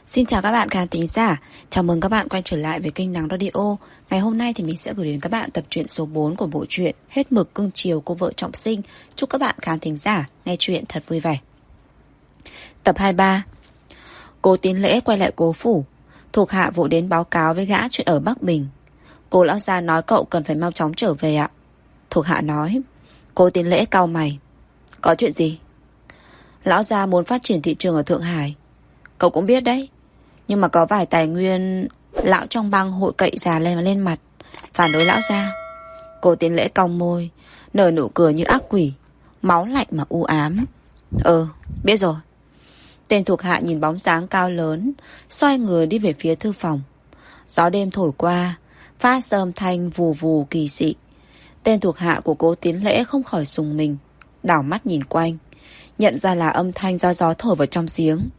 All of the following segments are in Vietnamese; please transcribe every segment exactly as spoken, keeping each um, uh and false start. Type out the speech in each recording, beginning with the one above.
Xin chào các bạn khán thính giả. Chào mừng các bạn quay trở lại với kênh Nắng Radio. Ngày hôm nay thì mình sẽ gửi đến các bạn tập truyện số bốn của bộ truyện Hết mực cưng chiều cô vợ trọng sinh. Chúc các bạn khán thính giả nghe truyện thật vui vẻ. Tập hai mươi ba. Cố Tín Lễ quay lại Cố phủ. Thuộc hạ vội đến báo cáo với gã chuyện ở Bắc Bình. Cố lão gia nói cậu cần phải mau chóng trở về ạ. Thuộc hạ nói. Cố Tín Lễ cau mày. Có chuyện gì? Lão gia muốn phát triển thị trường ở Thượng Hải. Cậu cũng biết đấy. Nhưng mà có vài tài nguyên lão trong bang hội cậy già lên lên mặt, phản đối lão gia. Cố Tín Lễ cong môi, nở nụ cười như ác quỷ, máu lạnh mà u ám. Ừ, biết rồi. Tên thuộc hạ nhìn bóng dáng cao lớn, xoay người đi về phía thư phòng. Gió đêm thổi qua, phát ra âm thanh vù vù kỳ dị. Tên thuộc hạ của Cố Tín Lễ không khỏi rùng mình, đảo mắt nhìn quanh, nhận ra là âm thanh do gió thổi vào trong giếng.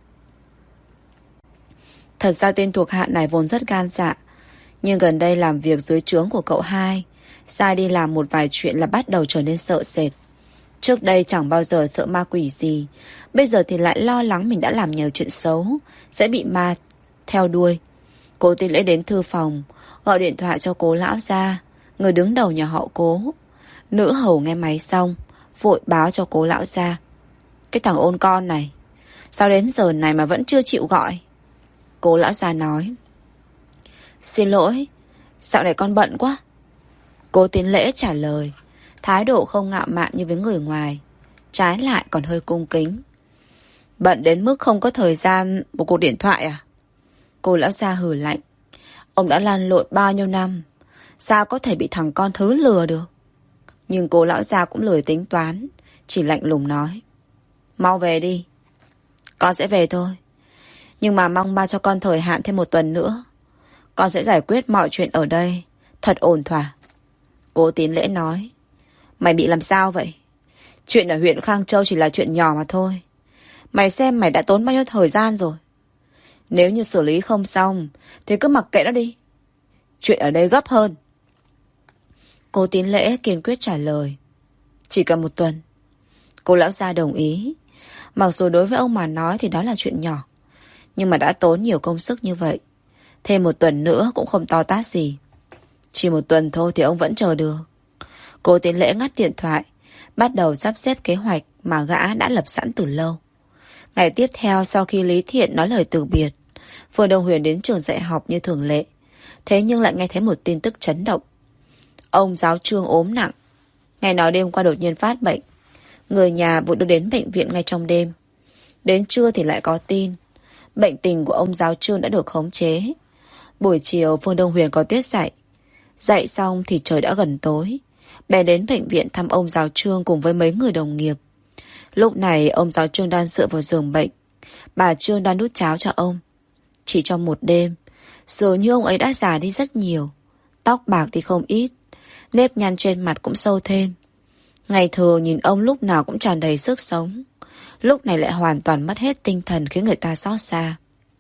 Thật ra tên thuộc hạ này vốn rất gan dạ, nhưng gần đây làm việc dưới trướng của cậu hai, sai đi làm một vài chuyện là bắt đầu trở nên sợ sệt. Trước đây chẳng bao giờ sợ ma quỷ gì, bây giờ thì lại lo lắng mình đã làm nhiều chuyện xấu, sẽ bị ma theo đuôi. Cố Tín Lễ đến thư phòng, gọi điện thoại cho Cố lão gia, người đứng đầu nhà họ Cố. Nữ hầu nghe máy xong, vội báo cho Cố lão gia. Cái thằng ôn con này, sao đến giờ này mà vẫn chưa chịu gọi? Cố lão gia nói. Xin lỗi, dạo này con bận quá. Cố Tín Lễ trả lời, thái độ không ngạo mạn như với người ngoài, trái lại còn hơi cung kính. Bận đến mức không có thời gian một cuộc điện thoại à? Cố lão gia hừ lạnh. Ông đã lăn lộn bao nhiêu năm, sao có thể bị thằng con thứ lừa được? Nhưng cố lão gia cũng lười tính toán, chỉ lạnh lùng nói. Mau về đi. Con sẽ về thôi, nhưng mà mong ba cho con thời hạn thêm một tuần nữa. Con sẽ giải quyết mọi chuyện ở đây thật ổn thỏa. Cố Tín Lễ nói. Mày bị làm sao vậy? Chuyện ở huyện Khang Châu chỉ là chuyện nhỏ mà thôi. Mày xem mày đã tốn bao nhiêu thời gian rồi. Nếu như xử lý không xong thì cứ mặc kệ nó đi. Chuyện ở đây gấp hơn. Cố Tín Lễ kiên quyết trả lời. Chỉ cần một tuần. Cô lão gia đồng ý. Mặc dù đối với ông mà nói thì đó là chuyện nhỏ, nhưng mà đã tốn nhiều công sức như vậy, thêm một tuần nữa cũng không to tát gì. Chỉ một tuần thôi thì ông vẫn chờ được. Cố Tín Lễ ngắt điện thoại, bắt đầu sắp xếp kế hoạch mà gã đã lập sẵn từ lâu. Ngày tiếp theo sau khi Lý Thiện nói lời từ biệt, Phương Đông Huyền đến trường dạy học như thường lệ. Thế nhưng lại nghe thấy một tin tức chấn động. Ông giáo Trương ốm nặng, ngày nào đêm qua đột nhiên phát bệnh. Người nhà vội đưa đến bệnh viện ngay trong đêm. Đến trưa thì lại có tin bệnh tình của ông giáo Trương đã được khống chế. Buổi chiều Phương Đông Huyền có tiết dạy. Dạy xong thì trời đã gần tối. Bèn đến bệnh viện thăm ông giáo Trương cùng với mấy người đồng nghiệp. Lúc này ông giáo Trương đang dựa vào giường bệnh. Bà Trương đang đút cháo cho ông. Chỉ trong một đêm, dường như ông ấy đã già đi rất nhiều. Tóc bạc đi không ít, nếp nhăn trên mặt cũng sâu thêm. Ngày thường nhìn ông lúc nào cũng tràn đầy sức sống, lúc này lại hoàn toàn mất hết tinh thần, khiến người ta xót xa.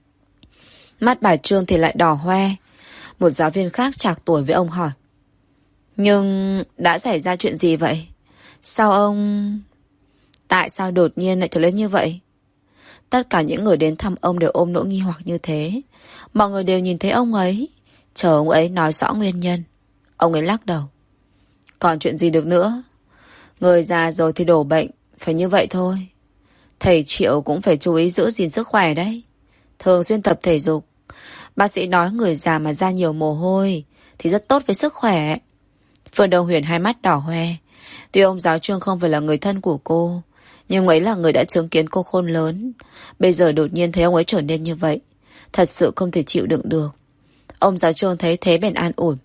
Mắt bà Trương thì lại đỏ hoe. Một giáo viên khác trạc tuổi với ông hỏi. Nhưng đã xảy ra chuyện gì vậy? Sao ông... Tại sao đột nhiên lại trở lên như vậy? Tất cả những người đến thăm ông đều ôm nỗi nghi hoặc như thế. Mọi người đều nhìn thấy ông ấy, chờ ông ấy nói rõ nguyên nhân. Ông ấy lắc đầu. Còn chuyện gì được nữa? Người già rồi thì đổ bệnh, phải như vậy thôi. Thầy Triệu cũng phải chú ý giữ gìn sức khỏe đấy, thường xuyên tập thể dục. Bác sĩ nói người già mà ra nhiều mồ hôi thì rất tốt với sức khỏe. Phương Đông Huyền hai mắt đỏ hoe. Tuy ông giáo Trương không phải là người thân của cô, nhưng ấy là người đã chứng kiến cô khôn lớn. Bây giờ đột nhiên thấy ông ấy trở nên như vậy, thật sự không thể chịu đựng được. Ông giáo Trương thấy thế bèn an ủi.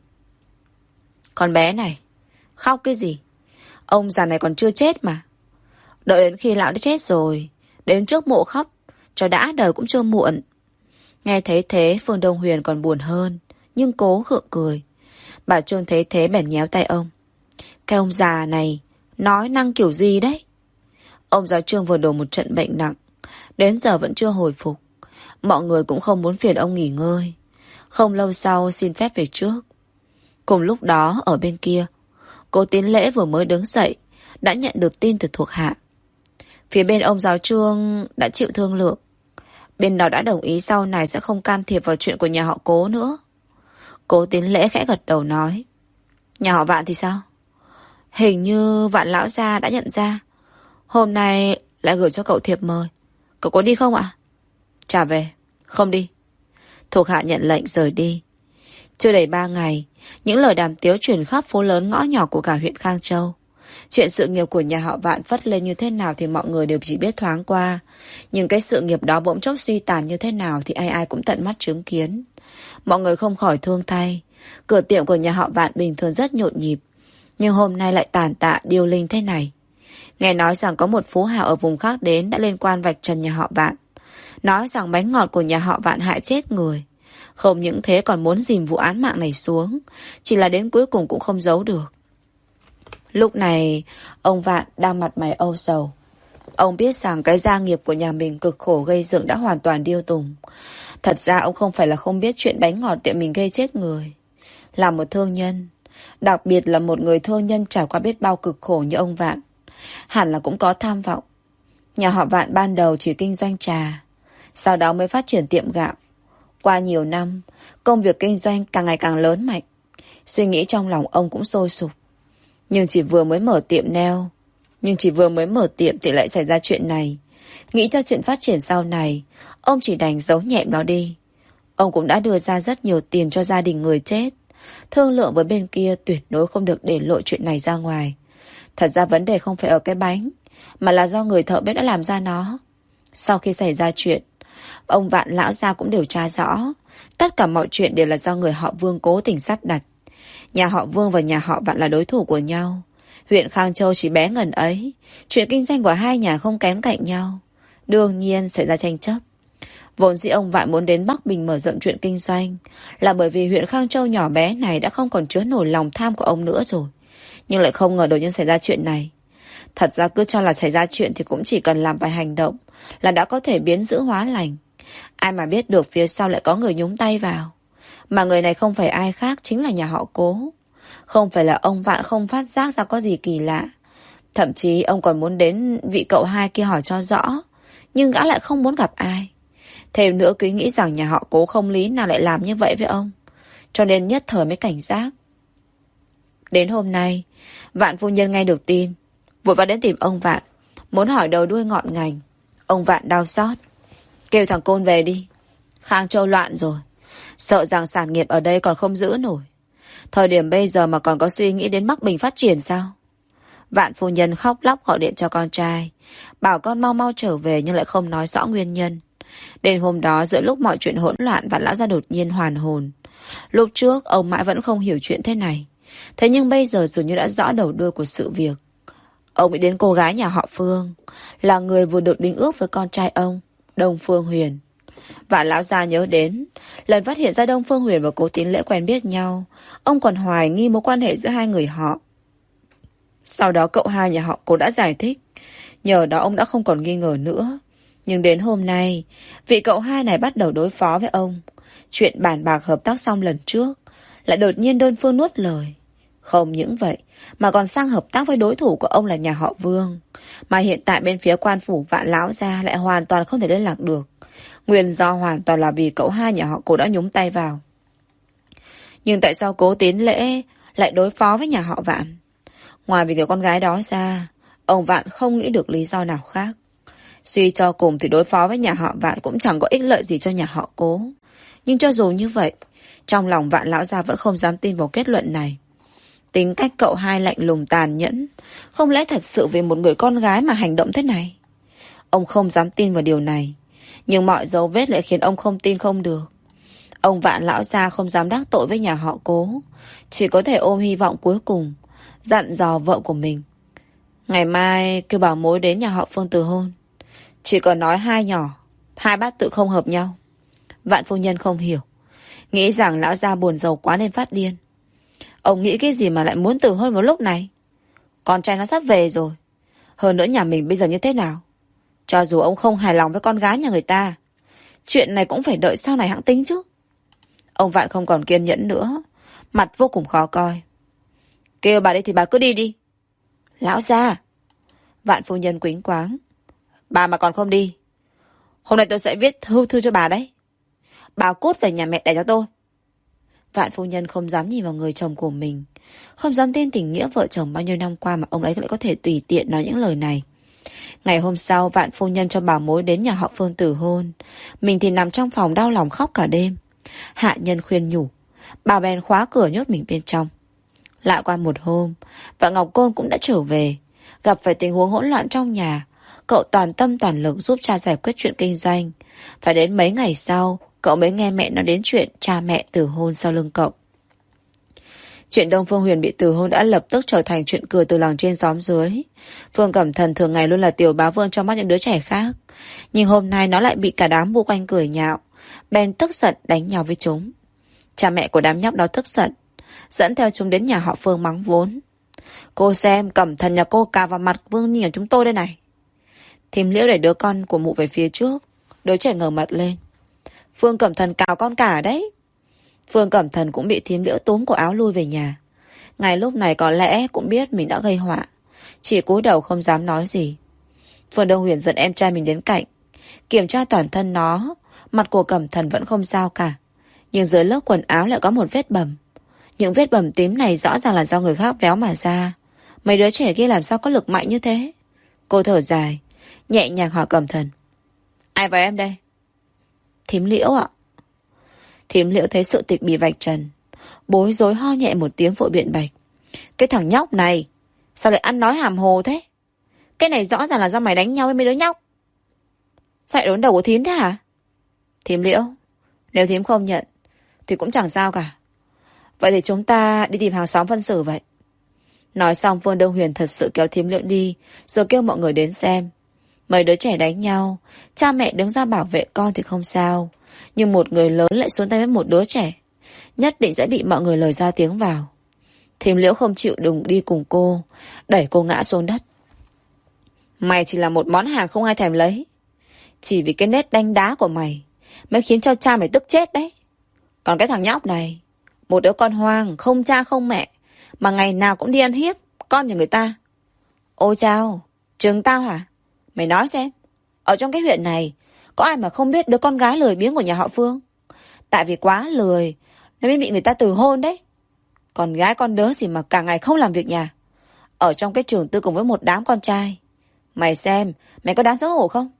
Con bé này, khóc cái gì? Ông già này còn chưa chết mà. Đợi đến khi lão đã chết rồi, đến trước mộ khóc, cho đã đời cũng chưa muộn. Nghe thấy thế Phương Đông Huyền còn buồn hơn, nhưng cố gượng cười. Bà Trương thấy thế bèn nhéo tay ông. Cái ông già này nói năng kiểu gì đấy? Ông giáo Trương vừa đổ một trận bệnh nặng, đến giờ vẫn chưa hồi phục. Mọi người cũng không muốn phiền ông nghỉ ngơi. Không lâu sau xin phép về trước. Cùng lúc đó ở bên kia, Cố Tín Lễ vừa mới đứng dậy đã nhận được tin từ thuộc hạ. Phía bên ông giáo Trương đã chịu thương lượng. Bên đó đã đồng ý sau này sẽ không can thiệp vào chuyện của nhà họ Cố nữa. Cố Tiến Lễ khẽ gật đầu nói. Nhà họ Vạn thì sao? Hình như Vạn lão gia đã nhận ra. Hôm nay lại gửi cho cậu thiệp mời. Cậu có đi không ạ? Trả về. Không đi. Thuộc hạ nhận lệnh rời đi. Chưa đầy ba ngày, những lời đàm tiếu truyền khắp phố lớn ngõ nhỏ của cả huyện Khang Châu. Chuyện sự nghiệp của nhà họ Vạn phất lên như thế nào thì mọi người đều chỉ biết thoáng qua. Nhưng cái sự nghiệp đó bỗng chốc suy tàn như thế nào thì ai ai cũng tận mắt chứng kiến. Mọi người không khỏi thương thay. Cửa tiệm của nhà họ Vạn bình thường rất nhộn nhịp, nhưng hôm nay lại tàn tạ điêu linh thế này. Nghe nói rằng có một phú hào ở vùng khác đến đã lên quan vạch trần nhà họ Vạn. Nói rằng bánh ngọt của nhà họ Vạn hại chết người. Không những thế còn muốn dìm vụ án mạng này xuống. Chỉ là đến cuối cùng cũng không giấu được. Lúc này, ông Vạn đang mặt mày âu sầu. Ông biết rằng cái gia nghiệp của nhà mình cực khổ gây dựng đã hoàn toàn điêu tùng. Thật ra ông không phải là không biết chuyện bánh ngọt tiệm mình gây chết người. Là một thương nhân, đặc biệt là một người thương nhân trải qua biết bao cực khổ như ông Vạn, hẳn là cũng có tham vọng. Nhà họ Vạn ban đầu chỉ kinh doanh trà, sau đó mới phát triển tiệm gạo. Qua nhiều năm, công việc kinh doanh càng ngày càng lớn mạnh. Suy nghĩ trong lòng ông cũng sôi sục. Nhưng chỉ vừa mới mở tiệm neo Nhưng chỉ vừa mới mở tiệm thì lại xảy ra chuyện này. Nghĩ cho chuyện phát triển sau này, ông chỉ đành giấu nhẹm nó đi. Ông cũng đã đưa ra rất nhiều tiền cho gia đình người chết. Thương lượng với bên kia tuyệt đối không được để lộ chuyện này ra ngoài. Thật ra vấn đề không phải ở cái bánh, mà là do người thợ bếp đã làm ra nó. Sau khi xảy ra chuyện, ông Vạn lão gia cũng điều tra rõ. Tất cả mọi chuyện đều là do người họ Vương cố tình sắp đặt. Nhà họ Vương và nhà họ Vạn là đối thủ của nhau. Huyện Khang Châu chỉ bé ngần ấy, chuyện kinh doanh của hai nhà không kém cạnh nhau. Đương nhiên xảy ra tranh chấp. Vốn dĩ ông Vạn muốn đến Bắc Bình mở rộng chuyện kinh doanh là bởi vì huyện Khang Châu nhỏ bé này đã không còn chứa nổi lòng tham của ông nữa rồi. Nhưng lại không ngờ đột nhiên xảy ra chuyện này. Thật ra cứ cho là xảy ra chuyện thì cũng chỉ cần làm vài hành động là đã có thể biến dữ hóa lành. Ai mà biết được phía sau lại có người nhúng tay vào. Mà người này không phải ai khác, chính là nhà họ Cố. Không phải là ông Vạn không phát giác ra có gì kỳ lạ. Thậm chí ông còn muốn đến vị cậu hai kia hỏi cho rõ, nhưng gã lại không muốn gặp ai. Thêm nữa cứ nghĩ rằng nhà họ Cố không lý nào lại làm như vậy với ông, cho nên nhất thời mới cảnh giác. Đến hôm nay, Vạn phu nhân nghe được tin, vội vã đến tìm ông Vạn, muốn hỏi đầu đuôi ngọn ngành. Ông Vạn đau xót, kêu thằng Côn về đi. Khang Châu loạn rồi, sợ rằng sản nghiệp ở đây còn không giữ nổi. Thời điểm bây giờ mà còn có suy nghĩ đến Bắc Bình phát triển sao? Vạn phu nhân khóc lóc gọi điện cho con trai, bảo con mau mau trở về nhưng lại không nói rõ nguyên nhân. Đến hôm đó giữa lúc mọi chuyện hỗn loạn, Vạn lão gia đột nhiên hoàn hồn. Lúc trước ông mãi vẫn không hiểu chuyện thế này, thế nhưng bây giờ dường như đã rõ đầu đuôi của sự việc. Ông bị đến cô gái nhà họ Phương, là người vừa được đính ước với con trai ông, Đông Phương Huyền. Vạn lão gia nhớ đến lần phát hiện ra Đông Phương Huyền và Cố Tiến Lễ quen biết nhau, ông còn hoài nghi mối quan hệ giữa hai người họ. Sau đó cậu hai nhà họ Cố đã giải thích, nhờ đó ông đã không còn nghi ngờ nữa. Nhưng đến hôm nay, vị cậu hai này bắt đầu đối phó với ông. Chuyện bàn bạc hợp tác xong lần trước lại đột nhiên đơn phương nuốt lời. Không những vậy mà còn sang hợp tác với đối thủ của ông là nhà họ Vương. Mà hiện tại bên phía quan phủ Vạn lão gia lại hoàn toàn không thể liên lạc được. Nguyên do hoàn toàn là vì cậu hai nhà họ Cố đã nhúng tay vào. Nhưng tại sao Cố Tiến Lễ lại đối phó với nhà họ Vạn? Ngoài vì người con gái đó ra, ông Vạn không nghĩ được lý do nào khác. Suy cho cùng thì đối phó với nhà họ Vạn cũng chẳng có ích lợi gì cho nhà họ Cố. Nhưng cho dù như vậy, trong lòng Vạn lão gia vẫn không dám tin vào kết luận này. Tính cách cậu hai lạnh lùng tàn nhẫn, không lẽ thật sự vì một người con gái mà hành động thế này? Ông không dám tin vào điều này, nhưng mọi dấu vết lại khiến ông không tin không được. Ông Vạn lão gia không dám đắc tội với nhà họ Cố, chỉ có thể ôm hy vọng cuối cùng, dặn dò vợ của mình. Ngày mai kêu bảo mối đến nhà họ Phương từ hôn. Chỉ còn nói hai nhỏ, hai bát tự không hợp nhau. Vạn phu nhân không hiểu, nghĩ rằng lão gia buồn rầu quá nên phát điên. Ông nghĩ cái gì mà lại muốn từ hôn vào lúc này? Con trai nó sắp về rồi. Hơn nữa nhà mình bây giờ như thế nào? Cho dù ông không hài lòng với con gái nhà người ta, chuyện này cũng phải đợi sau này hãng tính chứ. Ông Vạn không còn kiên nhẫn nữa, mặt vô cùng khó coi. Kêu bà đi thì bà cứ đi đi. Lão gia. Vạn phu nhân quýnh quáng. Bà mà còn không đi, Hôm nay tôi sẽ viết thư thư cho bà đấy. Bà cút về nhà mẹ đẻ cho tôi. Vạn phu nhân không dám nhìn vào người chồng của mình, không dám tin tình nghĩa vợ chồng bao nhiêu năm qua mà ông ấy lại có thể tùy tiện nói những lời này. Ngày hôm sau, Vạn phu nhân cho bảo mối đến nhà họ Phương từ hôn. Mình thì nằm trong phòng đau lòng khóc cả đêm. Hạ nhân khuyên nhủ, bà bèn khóa cửa nhốt mình bên trong. Lại qua một hôm, Vạn Ngọc Côn cũng đã trở về. Gặp phải tình huống hỗn loạn trong nhà, cậu toàn tâm toàn lực giúp cha giải quyết chuyện kinh doanh. Phải đến mấy ngày sau, cậu mới nghe mẹ nói đến chuyện cha mẹ từ hôn sau lưng cậu. Chuyện Đông Phương Huyền bị từ hôn đã lập tức trở thành chuyện cười từ làng trên xóm dưới. Phương Cẩm Thần thường ngày luôn là tiểu bá vương trong mắt những đứa trẻ khác, nhưng hôm nay nó lại bị cả đám bu quanh cười nhạo, bèn tức giận đánh nhau với chúng. Cha mẹ của đám nhóc đó tức giận, dẫn theo chúng đến nhà họ Phương mắng vốn. Cô xem, Cẩm Thần nhà cô cà vào mặt Vương Nhi của chúng tôi đây này. Thím Liễu đẩy đứa con của mụ về phía trước. Đứa trẻ ngẩng mặt lên. Phương Cẩm Thần cào con cả đấy. Phương Cẩm Thần cũng bị thím Liễu túm cổ áo lui về nhà. Ngay lúc này có lẽ cũng biết mình đã gây họa, chỉ cúi đầu không dám nói gì. Phương Đông Huyền dẫn em trai mình đến cạnh, kiểm tra toàn thân nó. Mặt của Cẩm Thần vẫn không sao cả, nhưng dưới lớp quần áo lại có một vết bầm. Những vết bầm tím này rõ ràng là do người khác véo mà ra. Mấy đứa trẻ kia làm sao có lực mạnh như thế? Cô thở dài, nhẹ nhàng hỏi Cẩm Thần, ai vào em đây? Thím Liễu ạ. Thím Liễu thấy sự tịch bị vạch trần, bối rối ho nhẹ một tiếng vội biện bạch. Cái thằng nhóc này sao lại ăn nói hàm hồ thế? Cái này rõ ràng là do mày đánh nhau với mấy đứa nhóc. Sao lại đốn đầu của thím thế hả? Thím Liễu, nếu thím không nhận thì cũng chẳng sao cả. Vậy thì chúng ta đi tìm hàng xóm phân xử vậy. Nói xong Phương Đông Huyền thật sự kéo thím Liễu đi, rồi kêu mọi người đến xem. Mấy đứa trẻ đánh nhau, cha mẹ đứng ra bảo vệ con thì không sao, nhưng một người lớn lại xuống tay với một đứa trẻ, nhất định sẽ bị mọi người lời ra tiếng vào. Thím Liễu không chịu đừng đi cùng cô, đẩy cô ngã xuống đất. Mày chỉ là một món hàng không ai thèm lấy. Chỉ vì cái nét đánh đá của mày mới khiến cho cha mày tức chết đấy. Còn cái thằng nhóc này, một đứa con hoang, không cha không mẹ, mà ngày nào cũng đi ăn hiếp con nhà người ta. Ôi chao, trừng tao hả? Mày nói xem, ở trong cái huyện này có ai mà không biết đứa con gái lười biếng của nhà họ Phương? Tại vì quá lười nên mới bị người ta từ hôn đấy. Con gái con đứa gì mà cả ngày không làm việc nhà, ở trong cái trường tư cùng với một đám con trai. Mày xem, mày có đáng xấu hổ không?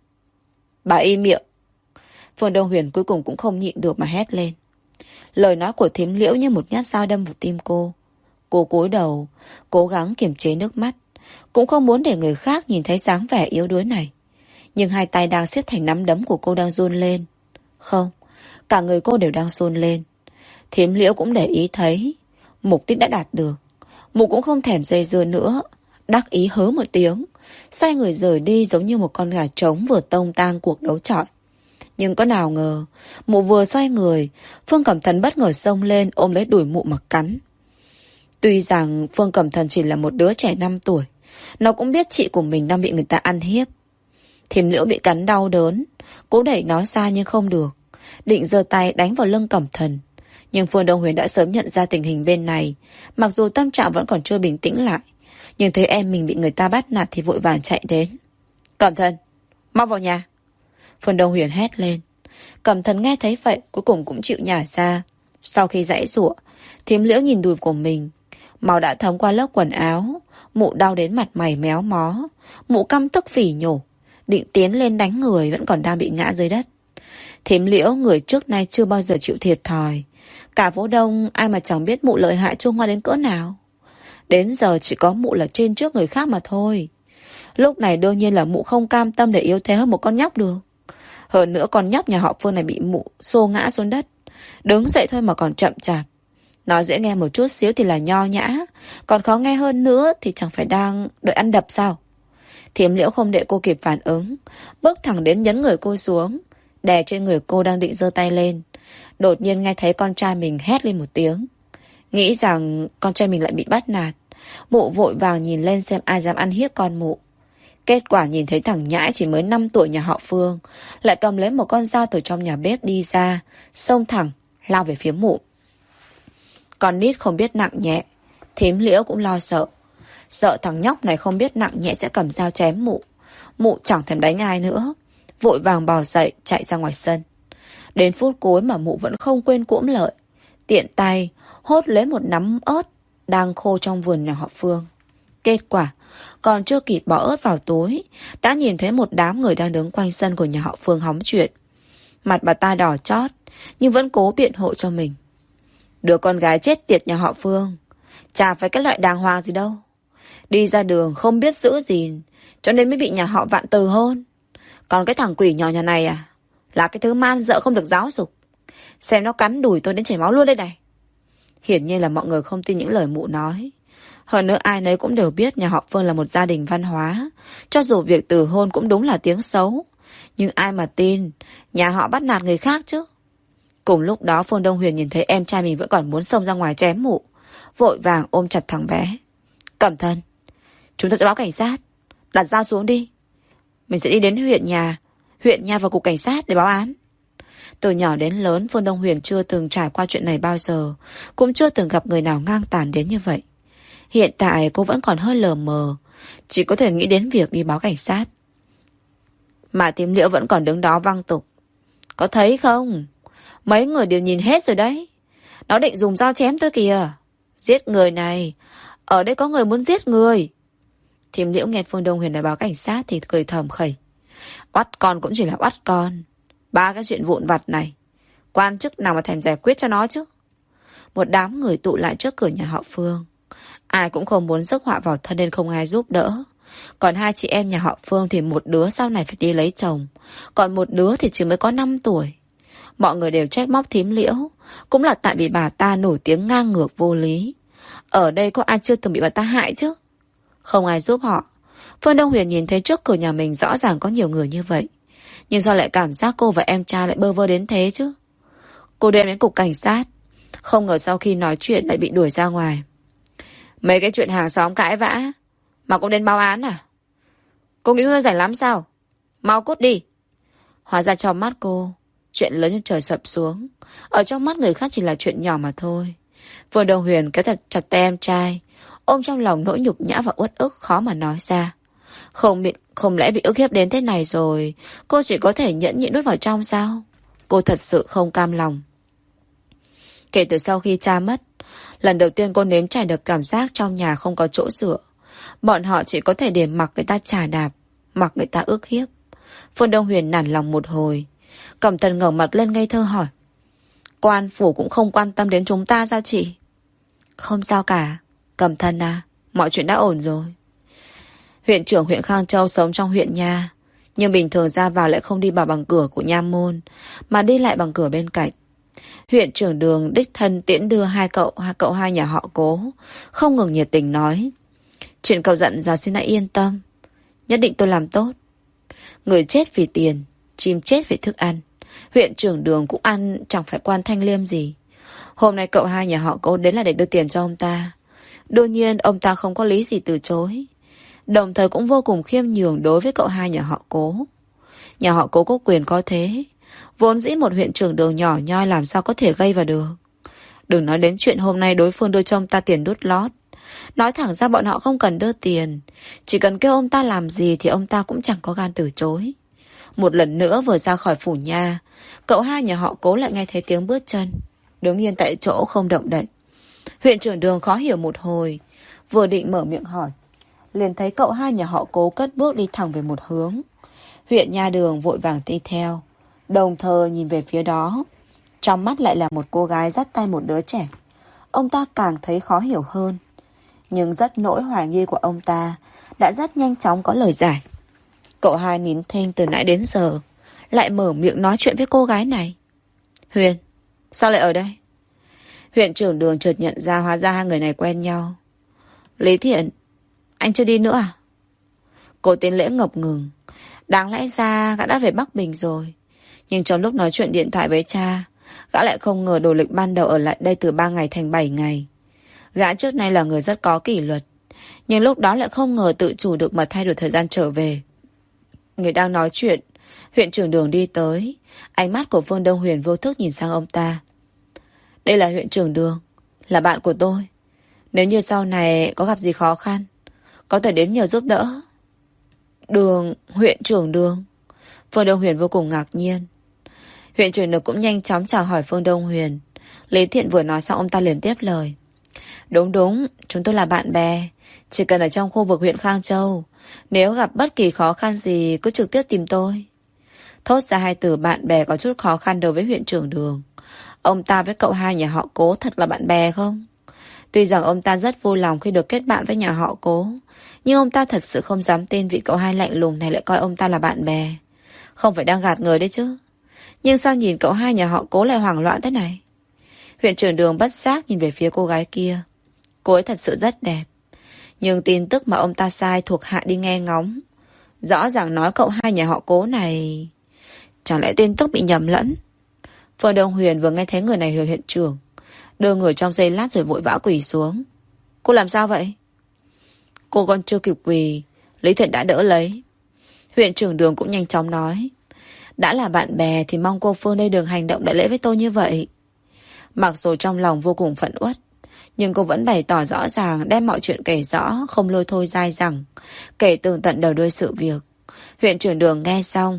Bà im miệng. Phương Đông Huyền cuối cùng cũng không nhịn được mà hét lên. Lời nói của thím Liễu như một nhát dao đâm vào tim cô. Cô cúi đầu, cố gắng kiềm chế nước mắt, cũng không muốn để người khác nhìn thấy dáng vẻ yếu đuối này. Nhưng hai tay đang siết thành nắm đấm của cô đang run lên. Không, cả người cô đều đang run lên. Thím Liễu cũng để ý thấy mục đích đã đạt được. Mụ cũng không thèm dây dưa nữa, đắc ý hớ một tiếng, xoay người rời đi giống như một con gà trống vừa tông tang cuộc đấu chọi. Nhưng có nào ngờ, mụ vừa xoay người, Phương Cẩm Thần bất ngờ xông lên ôm lấy đùi mụ mà cắn. Tuy rằng Phương Cẩm Thần chỉ là một đứa trẻ năm tuổi, nó cũng biết chị của mình đang bị người ta ăn hiếp. Thím Liễu bị cắn đau đớn, cố đẩy nó ra nhưng không được, định giơ tay đánh vào lưng Cẩm Thần. Nhưng Phương Đông Huyền đã sớm nhận ra tình hình bên này, mặc dù tâm trạng vẫn còn chưa bình tĩnh lại, nhưng thấy em mình bị người ta bắt nạt thì vội vàng chạy đến. Cẩm Thần, mau vào nhà. Phương Đông Huyền hét lên. Cẩm Thần nghe thấy vậy cuối cùng cũng chịu nhả ra. Sau khi giãy giụa, thím Liễu nhìn đùi của mình, máu đã thấm qua lớp quần áo. Mụ đau đến mặt mày méo mó. Mụ căm tức phỉ nhổ, định tiến lên đánh người vẫn còn đang bị ngã dưới đất. Thím Liễu người trước nay chưa bao giờ chịu thiệt thòi. Cả phố đông ai mà chẳng biết mụ lợi hại chua ngoa đến cỡ nào. Đến giờ chỉ có mụ là trên trước người khác mà thôi. Lúc này đương nhiên là mụ không cam tâm để yếu thế hơn một con nhóc được. Hơn nữa con nhóc nhà họ Phương này bị mụ xô ngã xuống đất, đứng dậy thôi mà còn chậm chạp. Nói dễ nghe một chút xíu thì là nho nhã, còn khó nghe hơn nữa thì chẳng phải đang đợi ăn đập sao. Thím Liễu không để cô kịp phản ứng, bước thẳng đến nhấn người cô xuống, đè trên người cô đang định giơ tay lên. Đột nhiên nghe thấy con trai mình hét lên một tiếng. Nghĩ rằng con trai mình lại bị bắt nạt, mụ vội vàng nhìn lên xem ai dám ăn hiếp con mụ. Kết quả nhìn thấy thằng nhãi chỉ mới năm tuổi nhà họ Phương lại cầm lấy một con dao từ trong nhà bếp đi ra, xông thẳng lao về phía mụ. Con nít không biết nặng nhẹ, thím Liễu cũng lo sợ. Sợ thằng nhóc này không biết nặng nhẹ sẽ cầm dao chém mụ. Mụ chẳng thèm đánh ai nữa, vội vàng bò dậy chạy ra ngoài sân. Đến phút cuối mà mụ vẫn không quên cuỗm lợi, tiện tay hốt lấy một nắm ớt đang khô trong vườn nhà họ Phương. Kết quả còn chưa kịp bỏ ớt vào túi, đã nhìn thấy một đám người đang đứng quanh sân của nhà họ Phương hóng chuyện. Mặt bà ta đỏ chót, nhưng vẫn cố biện hộ cho mình. Đứa con gái chết tiệt nhà họ Phương, chả phải cái loại đàng hoàng gì đâu. Đi ra đường không biết giữ gìn, cho nên mới bị nhà họ Vạn từ hôn. Còn cái thằng quỷ nhỏ nhà này à, là cái thứ man dợ không được giáo dục. Xem nó cắn đùi tôi đến chảy máu luôn đây này. Hiển nhiên là mọi người không tin những lời mụ nói. Hơn nữa ai nấy cũng đều biết nhà họ Phương là một gia đình văn hóa. Cho dù việc từ hôn cũng đúng là tiếng xấu, nhưng ai mà tin nhà họ bắt nạt người khác chứ. Cùng lúc đó Phương Đông Huyền nhìn thấy em trai mình vẫn còn muốn xông ra ngoài chém mụ, vội vàng ôm chặt thằng bé. Cẩn thận, chúng ta sẽ báo cảnh sát. Đặt dao xuống đi. Mình sẽ đi đến huyện nhà Huyện nhà và cục cảnh sát để báo án. Từ nhỏ đến lớn, Phương Đông Huyền chưa từng trải qua chuyện này bao giờ, cũng chưa từng gặp người nào ngang tàn đến như vậy. Hiện tại cô vẫn còn hơi lờ mờ, chỉ có thể nghĩ đến việc đi báo cảnh sát. Mà Tím Liễu vẫn còn đứng đó văng tục. Có thấy không? Mấy người đều nhìn hết rồi đấy. Nó định dùng dao chém tôi kìa. Giết người này. Ở đây có người muốn giết người. Tím Liễu nghe Phương Đông Huyền nói báo cảnh sát thì cười thầm khẩy. Oắt con cũng chỉ là oắt con. Ba cái chuyện vụn vặt này, quan chức nào mà thèm giải quyết cho nó chứ. Một đám người tụ lại trước cửa nhà họ Phương. Ai cũng không muốn rước họa vào thân nên không ai giúp đỡ. Còn hai chị em nhà họ Phương thì một đứa sau này phải đi lấy chồng, còn một đứa thì chỉ mới có năm tuổi. Mọi người đều trách móc Thím Liễu, cũng là tại vì bà ta nổi tiếng ngang ngược vô lý. Ở đây có ai chưa từng bị bà ta hại chứ? Không ai giúp họ. Phương Đông Huyền nhìn thấy trước cửa nhà mình rõ ràng có nhiều người như vậy, nhưng sao lại cảm giác cô và em trai lại bơ vơ đến thế chứ? Cô đem đến cục cảnh sát, không ngờ sau khi nói chuyện lại bị đuổi ra ngoài. Mấy cái chuyện hàng xóm cãi vã mà cũng đến báo án à? Cô nghĩ tôi rảnh lắm sao? Mau cút đi. Hóa ra trong mắt cô, chuyện lớn như trời sập xuống, ở trong mắt người khác chỉ là chuyện nhỏ mà thôi. Phương Đông Huyền kéo thật chặt tay em trai, ôm trong lòng nỗi nhục nhã và uất ức khó mà nói ra. Không bị, không lẽ bị ức hiếp đến thế này rồi, cô chỉ có thể nhẫn nhịn nuốt vào trong sao? Cô thật sự không cam lòng. Kể từ sau khi cha mất, lần đầu tiên cô nếm trải được cảm giác trong nhà không có chỗ dựa. Bọn họ chỉ có thể để mặc người ta chà đạp, mặc người ta ức hiếp. Phương Đông Huyền nản lòng một hồi. Cẩm Thần ngẩng mặt lên ngây thơ hỏi. Quan phủ cũng không quan tâm đến chúng ta sao chị? Không sao cả, Cẩm Thần à, mọi chuyện đã ổn rồi. Huyện trưởng huyện Khang Châu sống trong huyện nha, nhưng bình thường ra vào lại không đi vào bằng cửa của nha môn, mà đi lại bằng cửa bên cạnh. Huyện trưởng Đường đích thân tiễn đưa hai cậu hai cậu hai nhà họ Cố, không ngừng nhiệt tình nói. Chuyện cậu giận giờ xin hãy yên tâm, nhất định tôi làm tốt. Người chết vì tiền, chim chết vì thức ăn. Huyện trưởng Đường cũng ăn chẳng phải quan thanh liêm gì. Hôm nay cậu hai nhà họ Cố đến là để đưa tiền cho ông ta. Đương nhiên ông ta không có lý gì từ chối, đồng thời cũng vô cùng khiêm nhường đối với cậu hai nhà họ Cố. Nhà họ Cố có quyền có thế, vốn dĩ một huyện trưởng Đường nhỏ nhoi làm sao có thể gây vào được. Đừng nói đến chuyện hôm nay đối phương đưa cho ông ta tiền đút lót. Nói thẳng ra bọn họ không cần đưa tiền, chỉ cần kêu ông ta làm gì thì ông ta cũng chẳng có gan từ chối. Một lần nữa vừa ra khỏi phủ nha, cậu hai nhà họ Cố lại nghe thấy tiếng bước chân, đứng yên tại chỗ không động đậy. Huyện trưởng Đường khó hiểu một hồi, vừa định mở miệng hỏi, liền thấy cậu hai nhà họ Cố cất bước đi thẳng về một hướng. Huyện nha Đường vội vàng đi theo, đồng thời nhìn về phía đó. Trong mắt lại là một cô gái dắt tay một đứa trẻ. Ông ta càng thấy khó hiểu hơn, nhưng rất nỗi hoài nghi của ông ta đã rất nhanh chóng có lời giải. Cậu hai nín thinh từ nãy đến giờ, lại mở miệng nói chuyện với cô gái này. Huyền, sao lại ở đây? Huyện trưởng Đường chợt nhận ra hóa ra hai người này quen nhau. Lý Thiện, anh chưa đi nữa à? Cô Tiến Lễ ngập ngừng. Đáng lẽ ra gã đã về Bắc Bình rồi, nhưng trong lúc nói chuyện điện thoại với cha, gã lại không ngờ đồ lịch ban đầu ở lại đây từ ba ngày thành bảy ngày. Gã trước nay là người rất có kỷ luật, nhưng lúc đó lại không ngờ tự chủ được mà thay đổi thời gian trở về. Người đang nói chuyện, huyện trưởng Đường đi tới. Ánh mắt của Phương Đông Huyền vô thức nhìn sang ông ta. Đây là huyện trưởng Đường, là bạn của tôi. Nếu như sau này có gặp gì khó khăn, có thể đến nhờ giúp đỡ. Đường, huyện trưởng Đường. Phương Đông Huyền vô cùng ngạc nhiên. Huyện trưởng Lực cũng nhanh chóng chào hỏi Phương Đông Huyền. Lý Thiện vừa nói xong ông ta liền tiếp lời. Đúng đúng, chúng tôi là bạn bè, chỉ cần ở trong khu vực huyện Khang Châu. Nếu gặp bất kỳ khó khăn gì cứ trực tiếp tìm tôi. Thốt ra hai từ bạn bè có chút khó khăn đối với huyện trưởng Đường. Ông ta với cậu hai nhà họ Cố thật là bạn bè không? Tuy rằng ông ta rất vui lòng khi được kết bạn với nhà họ Cố, nhưng ông ta thật sự không dám tin vị cậu hai lạnh lùng này lại coi ông ta là bạn bè. Không phải đang gạt người đấy chứ. Nhưng sao nhìn cậu hai nhà họ Cố lại hoảng loạn thế này? Huyện trưởng Đường bất giác nhìn về phía cô gái kia. Cô ấy thật sự rất đẹp. Nhưng tin tức mà ông ta sai thuộc hạ đi nghe ngóng, rõ ràng nói cậu hai nhà họ Cố này. Chẳng lẽ tin tức bị nhầm lẫn? Phương Đông Huyền vừa nghe thấy người này hiểu hiện trường, đưa người trong giây lát rồi vội vã quỳ xuống. Cô làm sao vậy? Cô còn chưa kịp quỳ, Lý Thiện đã đỡ lấy. Huyện trưởng Đường cũng nhanh chóng nói. Đã là bạn bè thì mong cô Phương đây Đường hành động đại lễ với tôi như vậy. Mặc dù trong lòng vô cùng phẫn uất, nhưng cô vẫn bày tỏ rõ ràng, đem mọi chuyện kể rõ, không lôi thôi dai dẳng, kể tường tận đầu đuôi sự việc. Huyện trưởng Đường nghe xong,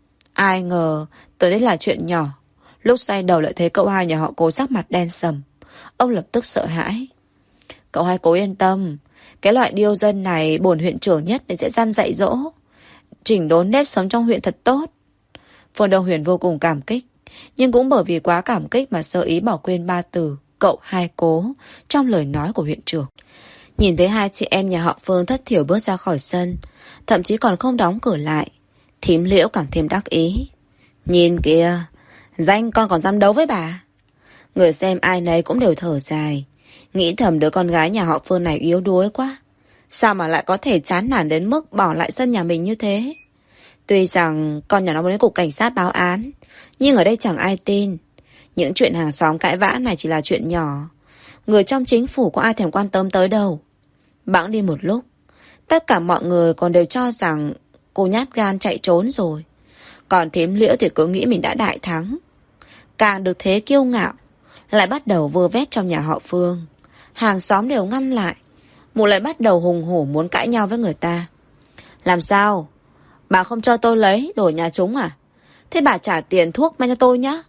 ai ngờ tới đây là chuyện nhỏ. Lúc xoay đầu lại thấy cậu hai nhà họ Cố sắc mặt đen sầm. Ông lập tức sợ hãi. Cậu hai Cố yên tâm, cái loại điêu dân này bổn huyện trưởng nhất để sẽ gian dạy dỗ, chỉnh đốn nếp sống trong huyện thật tốt. Phương Đông Huyền vô cùng cảm kích, nhưng cũng bởi vì quá cảm kích mà sơ ý bỏ quên ba từ cậu hai Cố trong lời nói của huyện trưởng. Nhìn thấy hai chị em nhà họ Phương thất thiểu bước ra khỏi sân, thậm chí còn không đóng cửa lại, Thím Liễu càng thêm đắc ý. Nhìn kìa, danh con còn dám đấu với bà. Người xem ai nấy cũng đều thở dài, nghĩ thầm đứa con gái nhà họ Phương này yếu đuối quá. Sao mà lại có thể chán nản đến mức bỏ lại sân nhà mình như thế? Tuy rằng con nhà nó muốn đến cục cảnh sát báo án, nhưng ở đây chẳng ai tin. Những chuyện hàng xóm cãi vã này chỉ là chuyện nhỏ. Người trong chính phủ có ai thèm quan tâm tới đâu. Bẵng đi một lúc, tất cả mọi người còn đều cho rằng cô nhát gan chạy trốn rồi. Còn Thím Liễu thì cứ nghĩ mình đã đại thắng. Càng được thế kiêu ngạo, lại bắt đầu vơ vét trong nhà họ Phương. Hàng xóm đều ngăn lại, mụ lại bắt đầu hùng hổ muốn cãi nhau với người ta. Làm sao? Bà không cho tôi lấy đồ nhà chúng à? Thế bà trả tiền thuốc men cho tôi nhá.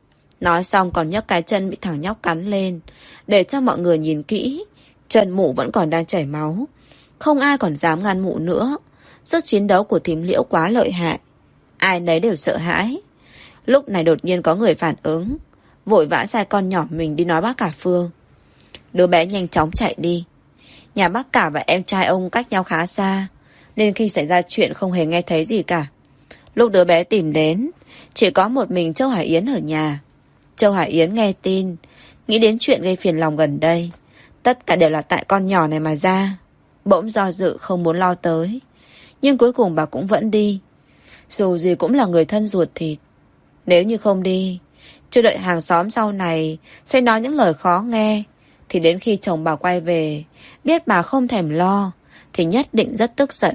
Nói xong còn nhấc cái chân bị thằng nhóc cắn lên, để cho mọi người nhìn kỹ. Chân mụ vẫn còn đang chảy máu. Không ai còn dám ngăn mụ nữa. Sức chiến đấu của Thím Liễu quá lợi hại, ai nấy đều sợ hãi. Lúc này đột nhiên có người phản ứng, vội vã sai con nhỏ mình đi nói bác cả Phương. Đứa bé nhanh chóng chạy đi. Nhà bác cả và em trai ông cách nhau khá xa, nên khi xảy ra chuyện không hề nghe thấy gì cả. Lúc đứa bé tìm đến, chỉ có một mình Châu Hải Yến ở nhà. Châu Hải Yến nghe tin, nghĩ đến chuyện gây phiền lòng gần đây, tất cả đều là tại con nhỏ này mà ra. Bỗng do dự không muốn lo tới, nhưng cuối cùng bà cũng vẫn đi. Dù gì cũng là người thân ruột thịt. Nếu như không đi, chưa đợi hàng xóm sau này sẽ nói những lời khó nghe, thì đến khi chồng bà quay về, biết bà không thèm lo, thì nhất định rất tức giận.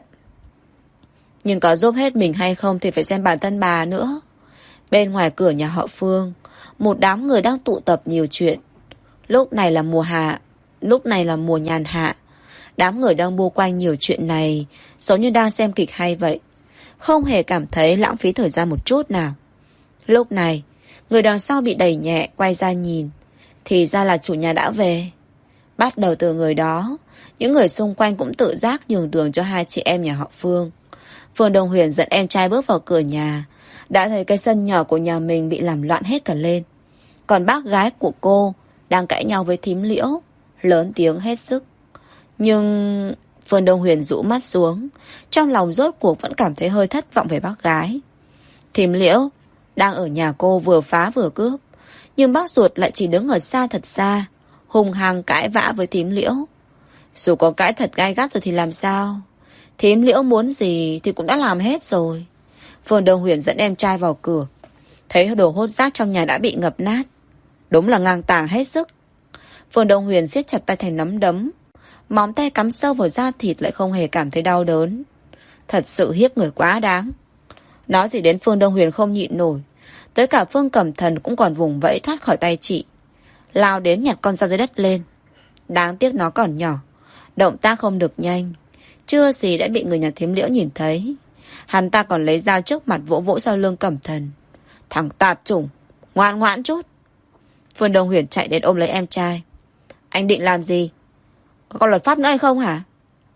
Nhưng có giúp hết mình hay không thì phải xem bản thân bà nữa. Bên ngoài cửa nhà họ Phương, một đám người đang tụ tập nhiều chuyện. Lúc này là mùa hạ, lúc này là mùa nhàn hạ. Đám người đang bu quanh nhiều chuyện này, giống như đang xem kịch hay vậy, không hề cảm thấy lãng phí thời gian một chút nào. Lúc này, người đằng sau bị đẩy nhẹ quay ra nhìn, thì ra là chủ nhà đã về. Bắt đầu từ người đó, những người xung quanh cũng tự giác nhường đường cho hai chị em nhà họ Phương. Phương Đông Huyền dẫn em trai bước vào cửa nhà, đã thấy cái sân nhỏ của nhà mình bị làm loạn hết cả lên. Còn bác gái của cô đang cãi nhau với Thím Liễu, lớn tiếng hết sức. Nhưng Phương Đông Huyền rũ mắt xuống, trong lòng rốt cuộc vẫn cảm thấy hơi thất vọng về bác gái. Thím Liễu đang ở nhà cô vừa phá vừa cướp, nhưng bác ruột lại chỉ đứng ở xa thật xa, hùng hăng cãi vã với Thím Liễu. Dù có cãi thật gai gắt rồi thì làm sao? Thím Liễu muốn gì thì cũng đã làm hết rồi. Phương Đông Huyền dẫn em trai vào cửa, thấy đồ hốt rác trong nhà đã bị ngập nát. Đúng là ngang tàng hết sức. Phương Đông Huyền siết chặt tay thành nắm đấm, móng tay cắm sâu vào da thịt lại không hề cảm thấy đau đớn. Thật sự hiếp người quá đáng. Nói gì đến Phương Đông Huyền không nhịn nổi, tới cả Phương Cẩm Thần cũng còn vùng vẫy thoát khỏi tay chị, lao đến nhặt con dao dưới đất lên. Đáng tiếc nó còn nhỏ, động tác không được nhanh, chưa gì đã bị người nhà Thím Liễu nhìn thấy. Hắn ta còn lấy dao trước mặt vỗ vỗ sau lưng Cẩm Thần. Thằng tạp chủng, ngoan ngoãn chút. Phương Đông Huyền chạy đến ôm lấy em trai. Anh định làm gì? Có còn luật pháp nữa hay không hả?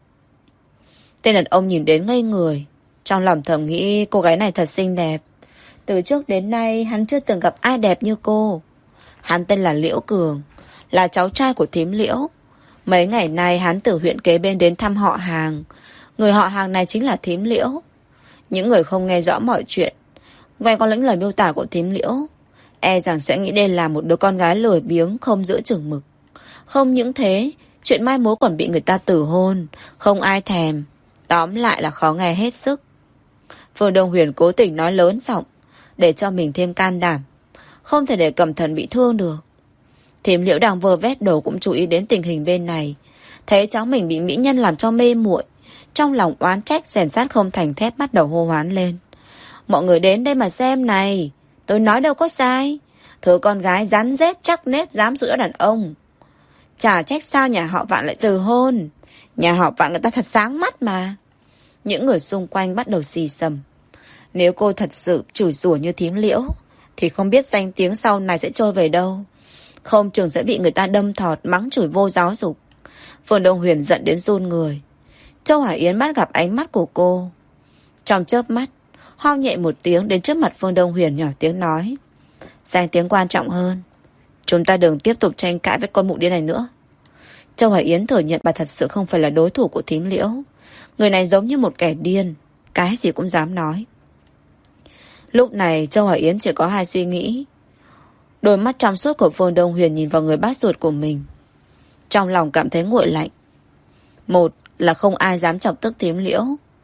Tên đàn ông nhìn đến ngây người. Trong lòng thầm nghĩ cô gái này thật xinh đẹp. Từ trước đến nay hắn chưa từng gặp ai đẹp như cô. Hắn tên là Liễu Cường, là cháu trai của thím Liễu. Mấy ngày nay hắn từ huyện kế bên đến thăm họ hàng. Người họ hàng này chính là thím Liễu. Những người không nghe rõ mọi chuyện, nghe có những lời miêu tả của thím Liễu, e rằng sẽ nghĩ đây là một đứa con gái lười biếng, không giữ chừng mực. Không những thế, chuyện mai mối còn bị người ta tử hôn, không ai thèm. Tóm lại là khó nghe hết sức. Phương Đông Huyền cố tình nói lớn giọng để cho mình thêm can đảm. Không thể để Cẩm Thần bị thương được. Thím Liễu đang vơ vét đồ cũng chú ý đến tình hình bên này. Thấy cháu mình bị mỹ nhân làm cho mê muội, trong lòng oán trách rèn sắt không thành thép, bắt đầu hô hoán lên. Mọi người đến đây mà xem này. Tôi nói đâu có sai. Thứ con gái rắn rết chắc nết dám dụ đàn ông. Chả trách sao nhà họ Vạn lại từ hôn. Nhà họ Vạn người ta thật sáng mắt mà. Những người xung quanh bắt đầu xì xầm. Nếu cô thật sự chửi rủa như thím Liễu thì không biết danh tiếng sau này sẽ trôi về đâu. Không chừng sẽ bị người ta đâm thọt, mắng chửi vô giáo dục. Phương Đông Huyền giận đến run người. Châu Hải Yến bắt gặp ánh mắt của cô. Trong chớp mắt, ho nhẹ một tiếng đến trước mặt Phương Đông Huyền, nhỏ tiếng nói. Danh tiếng quan trọng hơn. Chúng ta đừng tiếp tục tranh cãi với con mụ điên này nữa. Châu Hải Yến thừa nhận bà thật sự không phải là đối thủ của thím Liễu. Người này giống như một kẻ điên, cái gì cũng dám nói. Lúc này Châu Hải Yến chỉ có hai suy nghĩ. Đôi mắt trong suốt của Phương Đông Huyền nhìn vào người bác ruột của mình. Trong lòng cảm thấy nguội lạnh. Một là không ai dám chọc tức thím Liễu.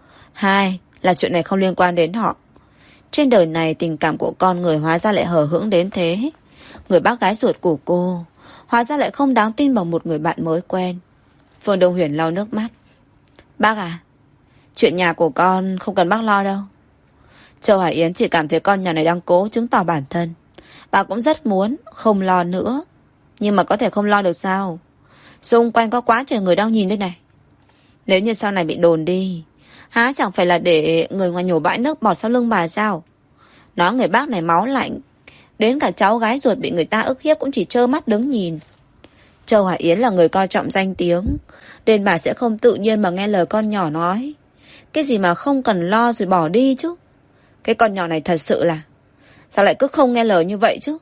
Hai là chuyện này không liên quan đến họ. Trên đời này tình cảm của con người hóa ra lại hờ hững đến thế. Người bác gái ruột của cô hóa ra lại không đáng tin bằng một người bạn mới quen. Phương Đông Huyền lau nước mắt. Bác à, chuyện nhà của con không cần bác lo đâu. Châu Hải Yến chỉ cảm thấy con nhà này đang cố chứng tỏ bản thân. Bà cũng rất muốn không lo nữa, nhưng mà có thể không lo được sao? Xung quanh có quá trời người đang nhìn đây này. Nếu như sau này bị đồn đi, há chẳng phải là để người ngoài nhổ bãi nước bọt sau lưng bà sao? Nói người bác này máu lạnh, đến cả cháu gái ruột bị người ta ức hiếp cũng chỉ trơ mắt đứng nhìn. Châu Hải Yến là người coi trọng danh tiếng, nên bà sẽ không tự nhiên mà nghe lời con nhỏ nói. Cái gì mà không cần lo rồi bỏ đi chứ. Cái con nhỏ này thật sự là sao lại cứ không nghe lời như vậy chứ.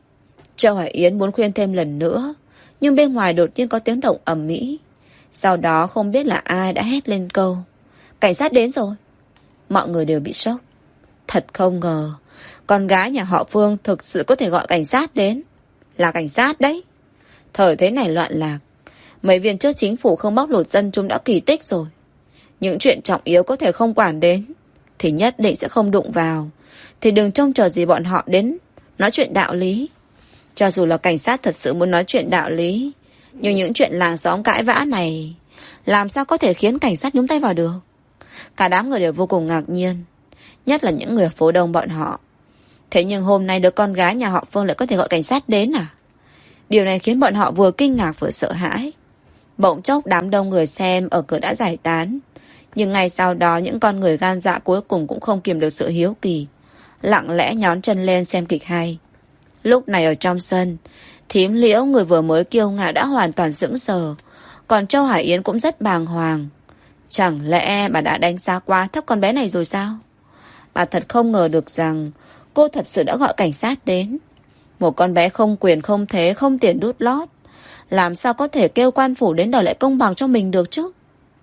Châu Hải Yến muốn khuyên thêm lần nữa, nhưng bên ngoài đột nhiên có tiếng động ầm ĩ. Sau đó không biết là ai đã hét lên câu cảnh sát đến rồi. Mọi người đều bị sốc. Thật không ngờ con gái nhà họ Phương thực sự có thể gọi cảnh sát đến. Là cảnh sát đấy. Thời thế này loạn lạc, mấy viên chức chính phủ không bóc lột dân chúng đã kỳ tích rồi. Những chuyện trọng yếu có thể không quản đến thì nhất định sẽ không đụng vào. Thì đừng trông chờ gì bọn họ đến nói chuyện đạo lý. Cho dù là cảnh sát thật sự muốn nói chuyện đạo lý, nhưng những chuyện làng xóm cãi vã này làm sao có thể khiến cảnh sát nhúng tay vào được. Cả đám người đều vô cùng ngạc nhiên, nhất là những người phố đông bọn họ. Thế nhưng hôm nay đứa con gái nhà họ Phương lại có thể gọi cảnh sát đến à? Điều này khiến bọn họ vừa kinh ngạc vừa sợ hãi. Bỗng chốc đám đông người xem ở cửa đã giải tán. Nhưng ngay sau đó những con người gan dạ cuối cùng cũng không kiềm được sự hiếu kỳ, lặng lẽ nhón chân lên xem kịch hay. Lúc này ở trong sân, thím Liễu, người vừa mới kiêu ngạo, đã hoàn toàn sững sờ. Còn Châu Hải Yến cũng rất bàng hoàng. Chẳng lẽ bà đã đánh giá quá thấp con bé này rồi sao? Bà thật không ngờ được rằng cô thật sự đã gọi cảnh sát đến. Một con bé không quyền không thế, không tiền đút lót, làm sao có thể kêu quan phủ đến đòi lại công bằng cho mình được chứ?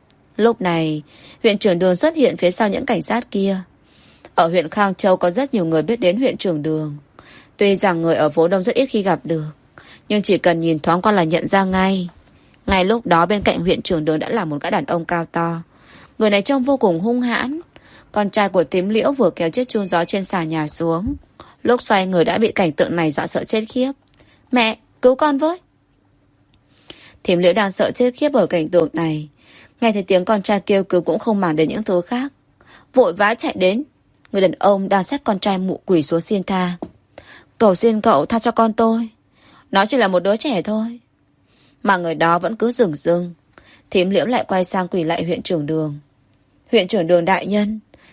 Lúc này, huyện trưởng Đường xuất hiện phía sau những cảnh sát kia. Ở huyện Khang Châu có rất nhiều người biết đến huyện trưởng Đường. Tuy rằng người ở phố đông rất ít khi gặp được, nhưng chỉ cần nhìn thoáng qua là nhận ra ngay. Ngay lúc đó bên cạnh huyện trưởng Đường đã là một gã đàn ông cao to. Người này trông vô cùng hung hãn. Con trai của thím Liễu vừa kéo chiếc chuông gió trên xà nhà xuống. Lúc xoay người đã bị cảnh tượng này dọa sợ chết khiếp. Mẹ, cứu con với. Thím Liễu đang sợ chết khiếp ở cảnh tượng này. Nghe thấy tiếng con trai kêu cứu cũng không màng đến những thứ khác, vội vã chạy đến. Người đàn ông đang xách con trai mụ quỳ xuống xin tha. Cầu xin cậu tha cho con tôi, nó chỉ là một đứa trẻ thôi. Mà người đó vẫn cứ dửng dưng. Thím Liễu lại quay sang quỳ lại huyện trưởng Đường. Huyện trưởng Đường đại nhân,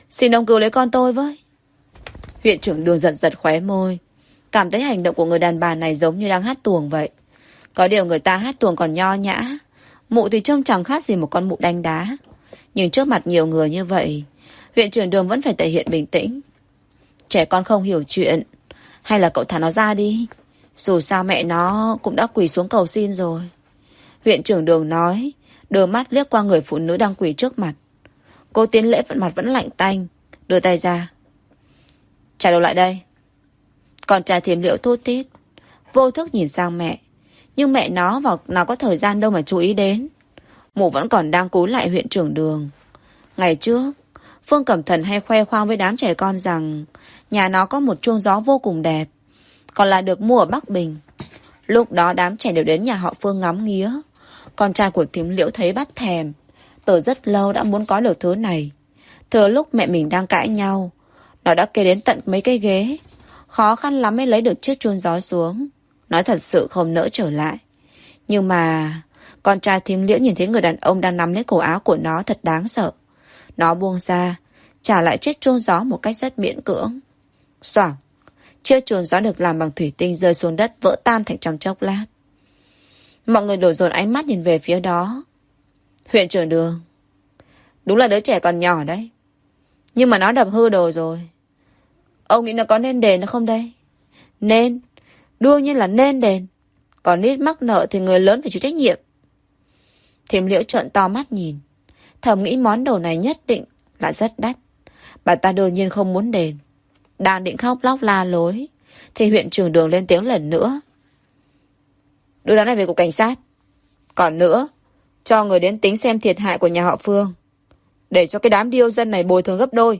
Xin ông cứu lấy con tôi với. Huyện trưởng Đường giật giật khóe môi, cảm thấy hành động của người đàn bà này giống như đang hát tuồng vậy. Có điều người ta hát tuồng còn nho nhã, mụ thì trông chẳng khác gì một con mụ đánh đá. Nhưng trước mặt nhiều người như vậy, huyện trưởng Đường vẫn phải thể hiện bình tĩnh. Trẻ con không hiểu chuyện, hay là cậu thả nó ra đi. Dù sao mẹ nó cũng đã quỳ xuống cầu xin rồi. Huyện trưởng Đường nói, đưa mắt liếc qua người phụ nữ đang quỳ trước mặt. Cô tiến lễ vẫn mặt vẫn lạnh tanh, đưa tay ra. Trả đồ lại đây. Con trai Thiểm Liễu thút thít, vô thức nhìn sang mẹ. Nhưng mẹ nó vào nào có thời gian đâu mà chú ý đến. Mụ vẫn còn đang cúi lại huyện trưởng Đường. Ngày trước, Phương Cẩm Thần hay khoe khoang với đám trẻ con rằng nhà nó có một chuông gió vô cùng đẹp, còn là được mua ở Bắc Bình. Lúc đó đám trẻ đều đến nhà họ Phương ngắm nghía. Con trai của Thiểm Liễu thấy bắt thèm, từ rất lâu đã muốn có được thứ này. Thừa lúc mẹ mình đang cãi nhau, nó đã kê đến tận mấy cây ghế, khó khăn lắm mới lấy được chiếc chuông gió xuống. Nói thật sự không nỡ trở lại. Nhưng mà con trai Thiểm Liễu nhìn thấy người đàn ông đang nắm lấy cổ áo của nó thật đáng sợ. Nó buông ra, trả lại chiếc chuông gió một cách rất miễn cưỡng. Xoảng, chiếc chuông gió được làm bằng thủy tinh rơi xuống đất, vỡ tan thành trong chốc lát. Mọi người đổ dồn ánh mắt nhìn về phía đó. Huyện trưởng Đường, đúng là đứa trẻ còn nhỏ đấy, nhưng mà nó đập hư đồ rồi. Ông nghĩ nó có nên đền nó không đây? Nên, đương nhiên là nên đền. Còn nít mắc nợ thì người lớn phải chịu trách nhiệm. Thiểm Liễu trợn to mắt nhìn, thầm nghĩ món đồ này nhất định là rất đắt. Bà ta đương nhiên không muốn đền. Đang định khóc lóc la lối thì huyện trưởng Đường lên tiếng lần nữa. Đưa đám này về cục cảnh sát. Còn nữa, cho người đến tính xem thiệt hại của nhà họ Phương, để cho cái đám điêu dân này bồi thường gấp đôi.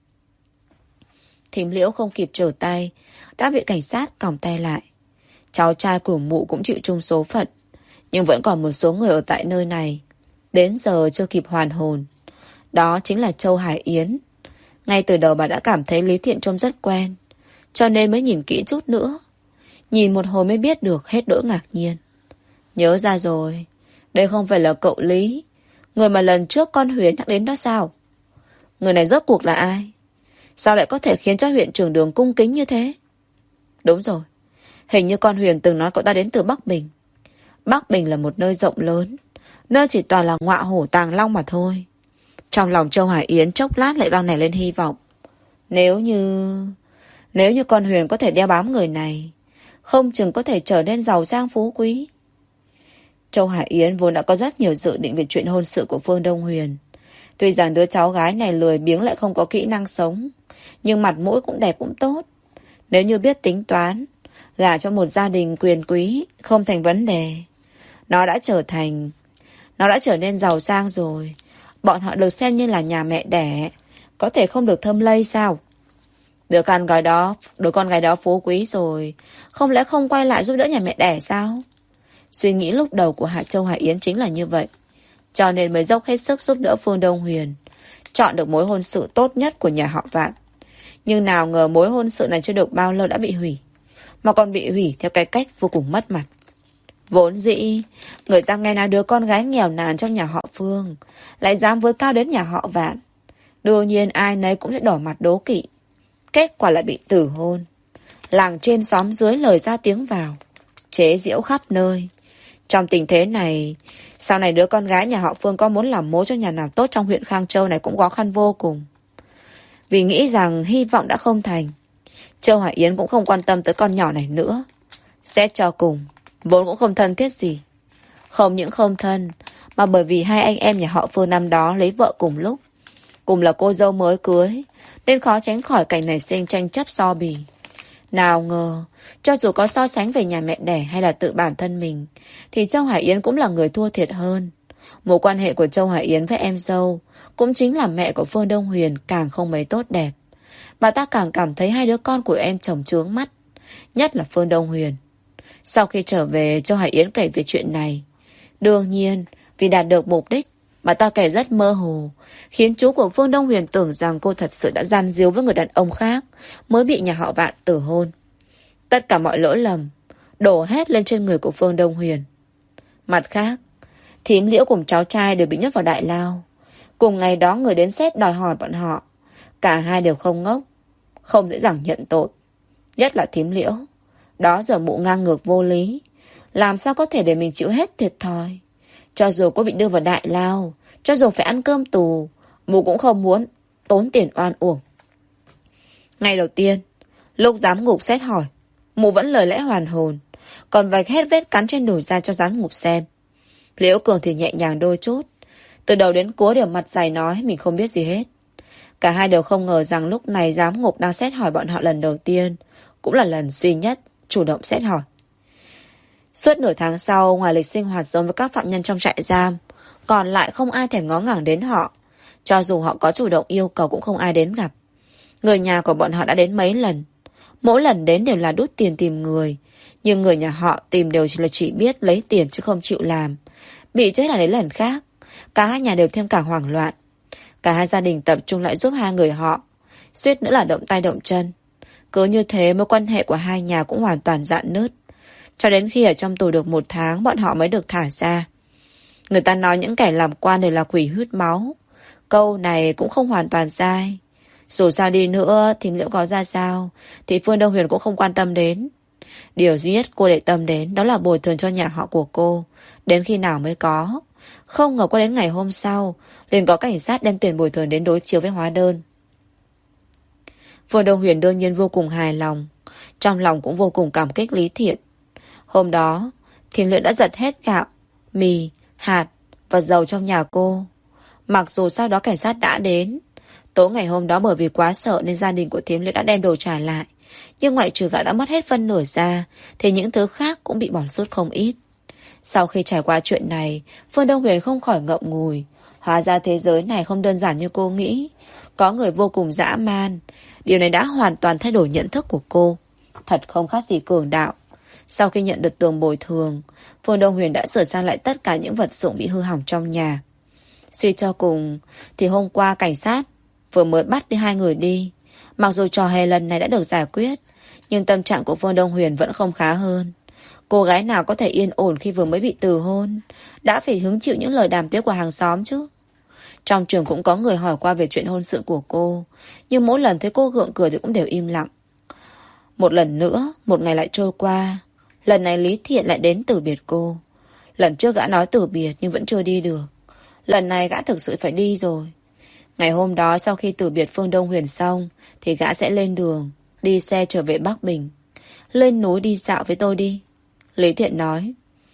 Thiểm Liễu không kịp trở tay, đã bị cảnh sát còng tay lại. Cháu trai của mụ cũng chịu chung số phận, nhưng vẫn còn một số người ở tại nơi này đến giờ chưa kịp hoàn hồn. Đó chính là Châu Hải Yến. Ngay từ đầu bà đã cảm thấy Lý Thiện trông rất quen, cho nên mới nhìn kỹ chút nữa. Nhìn một hồi mới biết được, hết đỗi ngạc nhiên. Nhớ ra rồi, đây không phải là cậu Lý, người mà lần trước con Huyền nhắc đến đó sao? Người này rốt cuộc là ai? Sao lại có thể khiến cho huyện trưởng Đường cung kính như thế? Đúng rồi, hình như con Huyền từng nói cậu ta đến từ Bắc Bình. Bắc Bình là một nơi rộng lớn, nơi chỉ toàn là ngọa hổ tàng long mà thôi. Trong lòng Châu Hải Yến chốc lát lại vang nảy lên hy vọng. Nếu như... Nếu như con Huyền có thể đeo bám người này, không chừng có thể trở nên giàu sang phú quý. Châu Hải Yến vốn đã có rất nhiều dự định về chuyện hôn sự của Phương Đông Huyền. Tuy rằng đứa cháu gái này lười biếng lại không có kỹ năng sống, nhưng mặt mũi cũng đẹp cũng tốt. Nếu như biết tính toán, gả cho một gia đình quyền quý không thành vấn đề. Nó đã trở thành Nó đã trở nên giàu sang rồi, bọn họ được xem như là nhà mẹ đẻ, có thể không được thơm lây sao? Đứa con gái đó Đứa con gái đó phú quý rồi, không lẽ không quay lại giúp đỡ nhà mẹ đẻ sao? Suy nghĩ lúc đầu của Hạ Châu Hải Yến chính là như vậy, cho nên mới dốc hết sức giúp đỡ Phương Đông Huyền chọn được mối hôn sự tốt nhất của nhà họ Vạn. Nhưng nào ngờ mối hôn sự này chưa được bao lâu đã bị hủy, mà còn bị hủy theo cái cách vô cùng mất mặt. Vốn dĩ người ta nghe nói đứa con gái nghèo nàn trong nhà họ Phương lại dám với cao đến nhà họ Vạn, đương nhiên ai nấy cũng sẽ đỏ mặt đố kỵ. Kết quả lại bị tử hôn. Làng trên xóm dưới lời ra tiếng vào, chế giễu khắp nơi. Trong tình thế này, sau này đứa con gái nhà họ Phương có muốn làm mối cho nhà nào tốt trong huyện Khang Châu này cũng khó khăn vô cùng. Vì nghĩ rằng hy vọng đã không thành, Châu Hải Yến cũng không quan tâm tới con nhỏ này nữa. Xét cho cùng, vốn cũng không thân thiết gì. Không những không thân, mà bởi vì hai anh em nhà họ Phương năm đó lấy vợ cùng lúc, cùng là cô dâu mới cưới, nên khó tránh khỏi cảnh nảy sinh tranh chấp so bì. Nào ngờ, cho dù có so sánh về nhà mẹ đẻ hay là tự bản thân mình, thì Châu Hải Yến cũng là người thua thiệt hơn. Mối quan hệ của Châu Hải Yến với em dâu, cũng chính là mẹ của Phương Đông Huyền, càng không mấy tốt đẹp. Bà ta càng cảm thấy hai đứa con của em chồng chướng mắt, nhất là Phương Đông Huyền. Sau khi trở về, Châu Hải Yến kể về chuyện này. Đương nhiên, vì đạt được mục đích, bà ta kể rất mơ hồ, khiến chú của Phương Đông Huyền tưởng rằng cô thật sự đã gian díu với người đàn ông khác, mới bị nhà họ Vạn tử hôn. Tất cả mọi lỗi lầm đổ hết lên trên người của Phương Đông Huyền. Mặt khác, Thím Liễu cùng cháu trai đều bị nhốt vào đại lao. Cùng ngày đó người đến xét đòi hỏi bọn họ, Cả hai đều không ngốc, không dễ dàng nhận tội. Nhất là thím Liễu. Đó giờ mụ ngang ngược vô lý, làm sao có thể để mình chịu hết thiệt thòi. Cho dù có bị đưa vào đại lao, cho dù phải ăn cơm tù, mụ cũng không muốn tốn tiền oan uổng. Ngày đầu tiên, lúc giám ngục xét hỏi, mụ vẫn lời lẽ hoàn hồn, còn vạch hết vết cắn trên đùi ra cho giám ngục xem. Liễu Cường thì nhẹ nhàng đôi chút, từ đầu đến cuối đều mặt dày nói mình không biết gì hết. Cả hai đều không ngờ rằng lúc này giám ngục đang xét hỏi bọn họ lần đầu tiên, cũng là lần duy nhất chủ động xét hỏi. Suốt nửa tháng sau, ngoài lịch sinh hoạt giống với các phạm nhân trong trại giam, còn lại không ai thèm ngó ngàng đến họ. Cho dù họ có chủ động yêu cầu cũng không ai đến gặp. Người nhà của bọn họ đã đến mấy lần. Mỗi lần đến đều là đút tiền tìm người. Nhưng người nhà họ tìm đều chỉ là chỉ biết lấy tiền chứ không chịu làm. Bị chết là đến lần khác. Cả hai nhà đều thêm cả hoảng loạn. Cả hai gia đình tập trung lại giúp hai người họ. Suýt nữa là động tay động chân. Cứ như thế mối quan hệ của hai nhà cũng hoàn toàn rạn nứt. Cho đến khi ở trong tù được một tháng, bọn họ mới được thả ra. Người ta nói những kẻ làm quan đều là quỷ hút máu. Câu này cũng không hoàn toàn sai. Dù sao đi nữa, thì liệu có ra sao thì Phương Đông Huyền cũng không quan tâm đến. Điều duy nhất cô để tâm đến đó là bồi thường cho nhà họ của cô. Đến khi nào mới có. Không ngờ qua đến ngày hôm sau, liền có cảnh sát đem tiền bồi thường đến đối chiếu với hóa đơn. Phương Đông Huyền đương nhiên vô cùng hài lòng, trong lòng cũng vô cùng cảm kích Lý Thiện. Hôm đó, Thiền Lượng đã giật hết gạo, mì, hạt và dầu trong nhà cô. Mặc dù sau đó cảnh sát đã đến, tối ngày hôm đó bởi vì quá sợ nên gia đình của Thiếm Liễu đã đem đồ trả lại. Nhưng ngoại trừ gạo đã mất hết phân nửa ra, thì những thứ khác cũng bị bỏ sót không ít. Sau khi trải qua chuyện này, Phương Đông Huyền không khỏi ngậm ngùi. Hóa ra thế giới này không đơn giản như cô nghĩ. Có người vô cùng dã man. Điều này đã hoàn toàn thay đổi nhận thức của cô. Thật không khác gì cường đạo. Sau khi nhận được tiền bồi thường, Phương Đông Huyền đã sửa sang lại tất cả những vật dụng bị hư hỏng trong nhà. Suy cho cùng, thì hôm qua cảnh sát vừa mới bắt đi hai người đi. Mặc dù trò hề lần này đã được giải quyết, nhưng tâm trạng của Phương Đông Huyền vẫn không khá hơn. Cô gái nào có thể yên ổn khi vừa mới bị từ hôn, đã phải hứng chịu những lời đàm tiếu của hàng xóm chứ. Trong trường cũng có người hỏi qua về chuyện hôn sự của cô, nhưng mỗi lần thấy cô gượng cười thì cũng đều im lặng. Một lần nữa, một ngày lại trôi qua. Lần này Lý Thiện lại đến từ biệt cô. Lần trước gã nói từ biệt nhưng vẫn chưa đi được. Lần này gã thực sự phải đi rồi. Ngày hôm đó sau khi từ biệt Phương Đông Huyền xong, thì gã sẽ lên đường, đi xe trở về Bắc Bình. Lên núi đi dạo với tôi đi, Lý Thiện nói.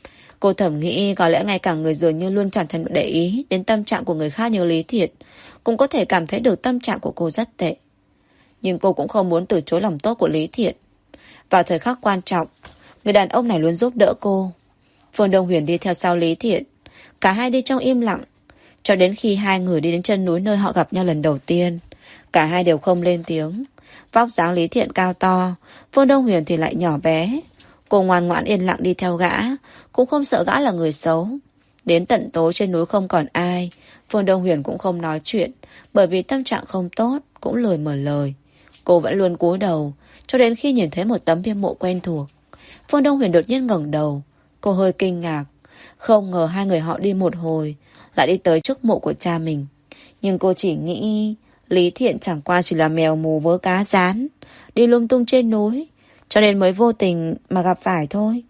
Cô thầm nghĩ có lẽ ngay cả người dường như luôn chẳng thèm để ý đến tâm trạng của người khác như Lý Thiện cũng có thể cảm thấy được tâm trạng của cô rất tệ. Nhưng cô cũng không muốn từ chối lòng tốt của Lý Thiện. Vào thời khắc quan trọng, người đàn ông này luôn giúp đỡ cô. Phương Đông Huyền đi theo sau Lý Thiện. Cả hai đi trong im lặng, cho đến khi hai người đi đến chân núi nơi họ gặp nhau lần đầu tiên. Cả hai đều không lên tiếng. Vóc dáng Lý Thiện cao to, Phương Đông Huyền thì lại nhỏ bé. Cô ngoan ngoãn yên lặng đi theo gã, cũng không sợ gã là người xấu. Đến tận tối trên núi không còn ai, Phương Đông Huyền cũng không nói chuyện, bởi vì tâm trạng không tốt, cũng lười mở lời. Cô vẫn luôn cúi đầu, cho đến khi nhìn thấy một tấm bia mộ quen thuộc. Phương Đông Huyền đột nhiên ngẩng đầu. Cô hơi kinh ngạc. Không ngờ hai người họ đi một hồi, lại đi tới trước mộ của cha mình. Nhưng cô chỉ nghĩ Lý Thiện chẳng qua chỉ là mèo mù vớ cá rán, đi lung tung trên núi, cho nên mới vô tình mà gặp phải thôi.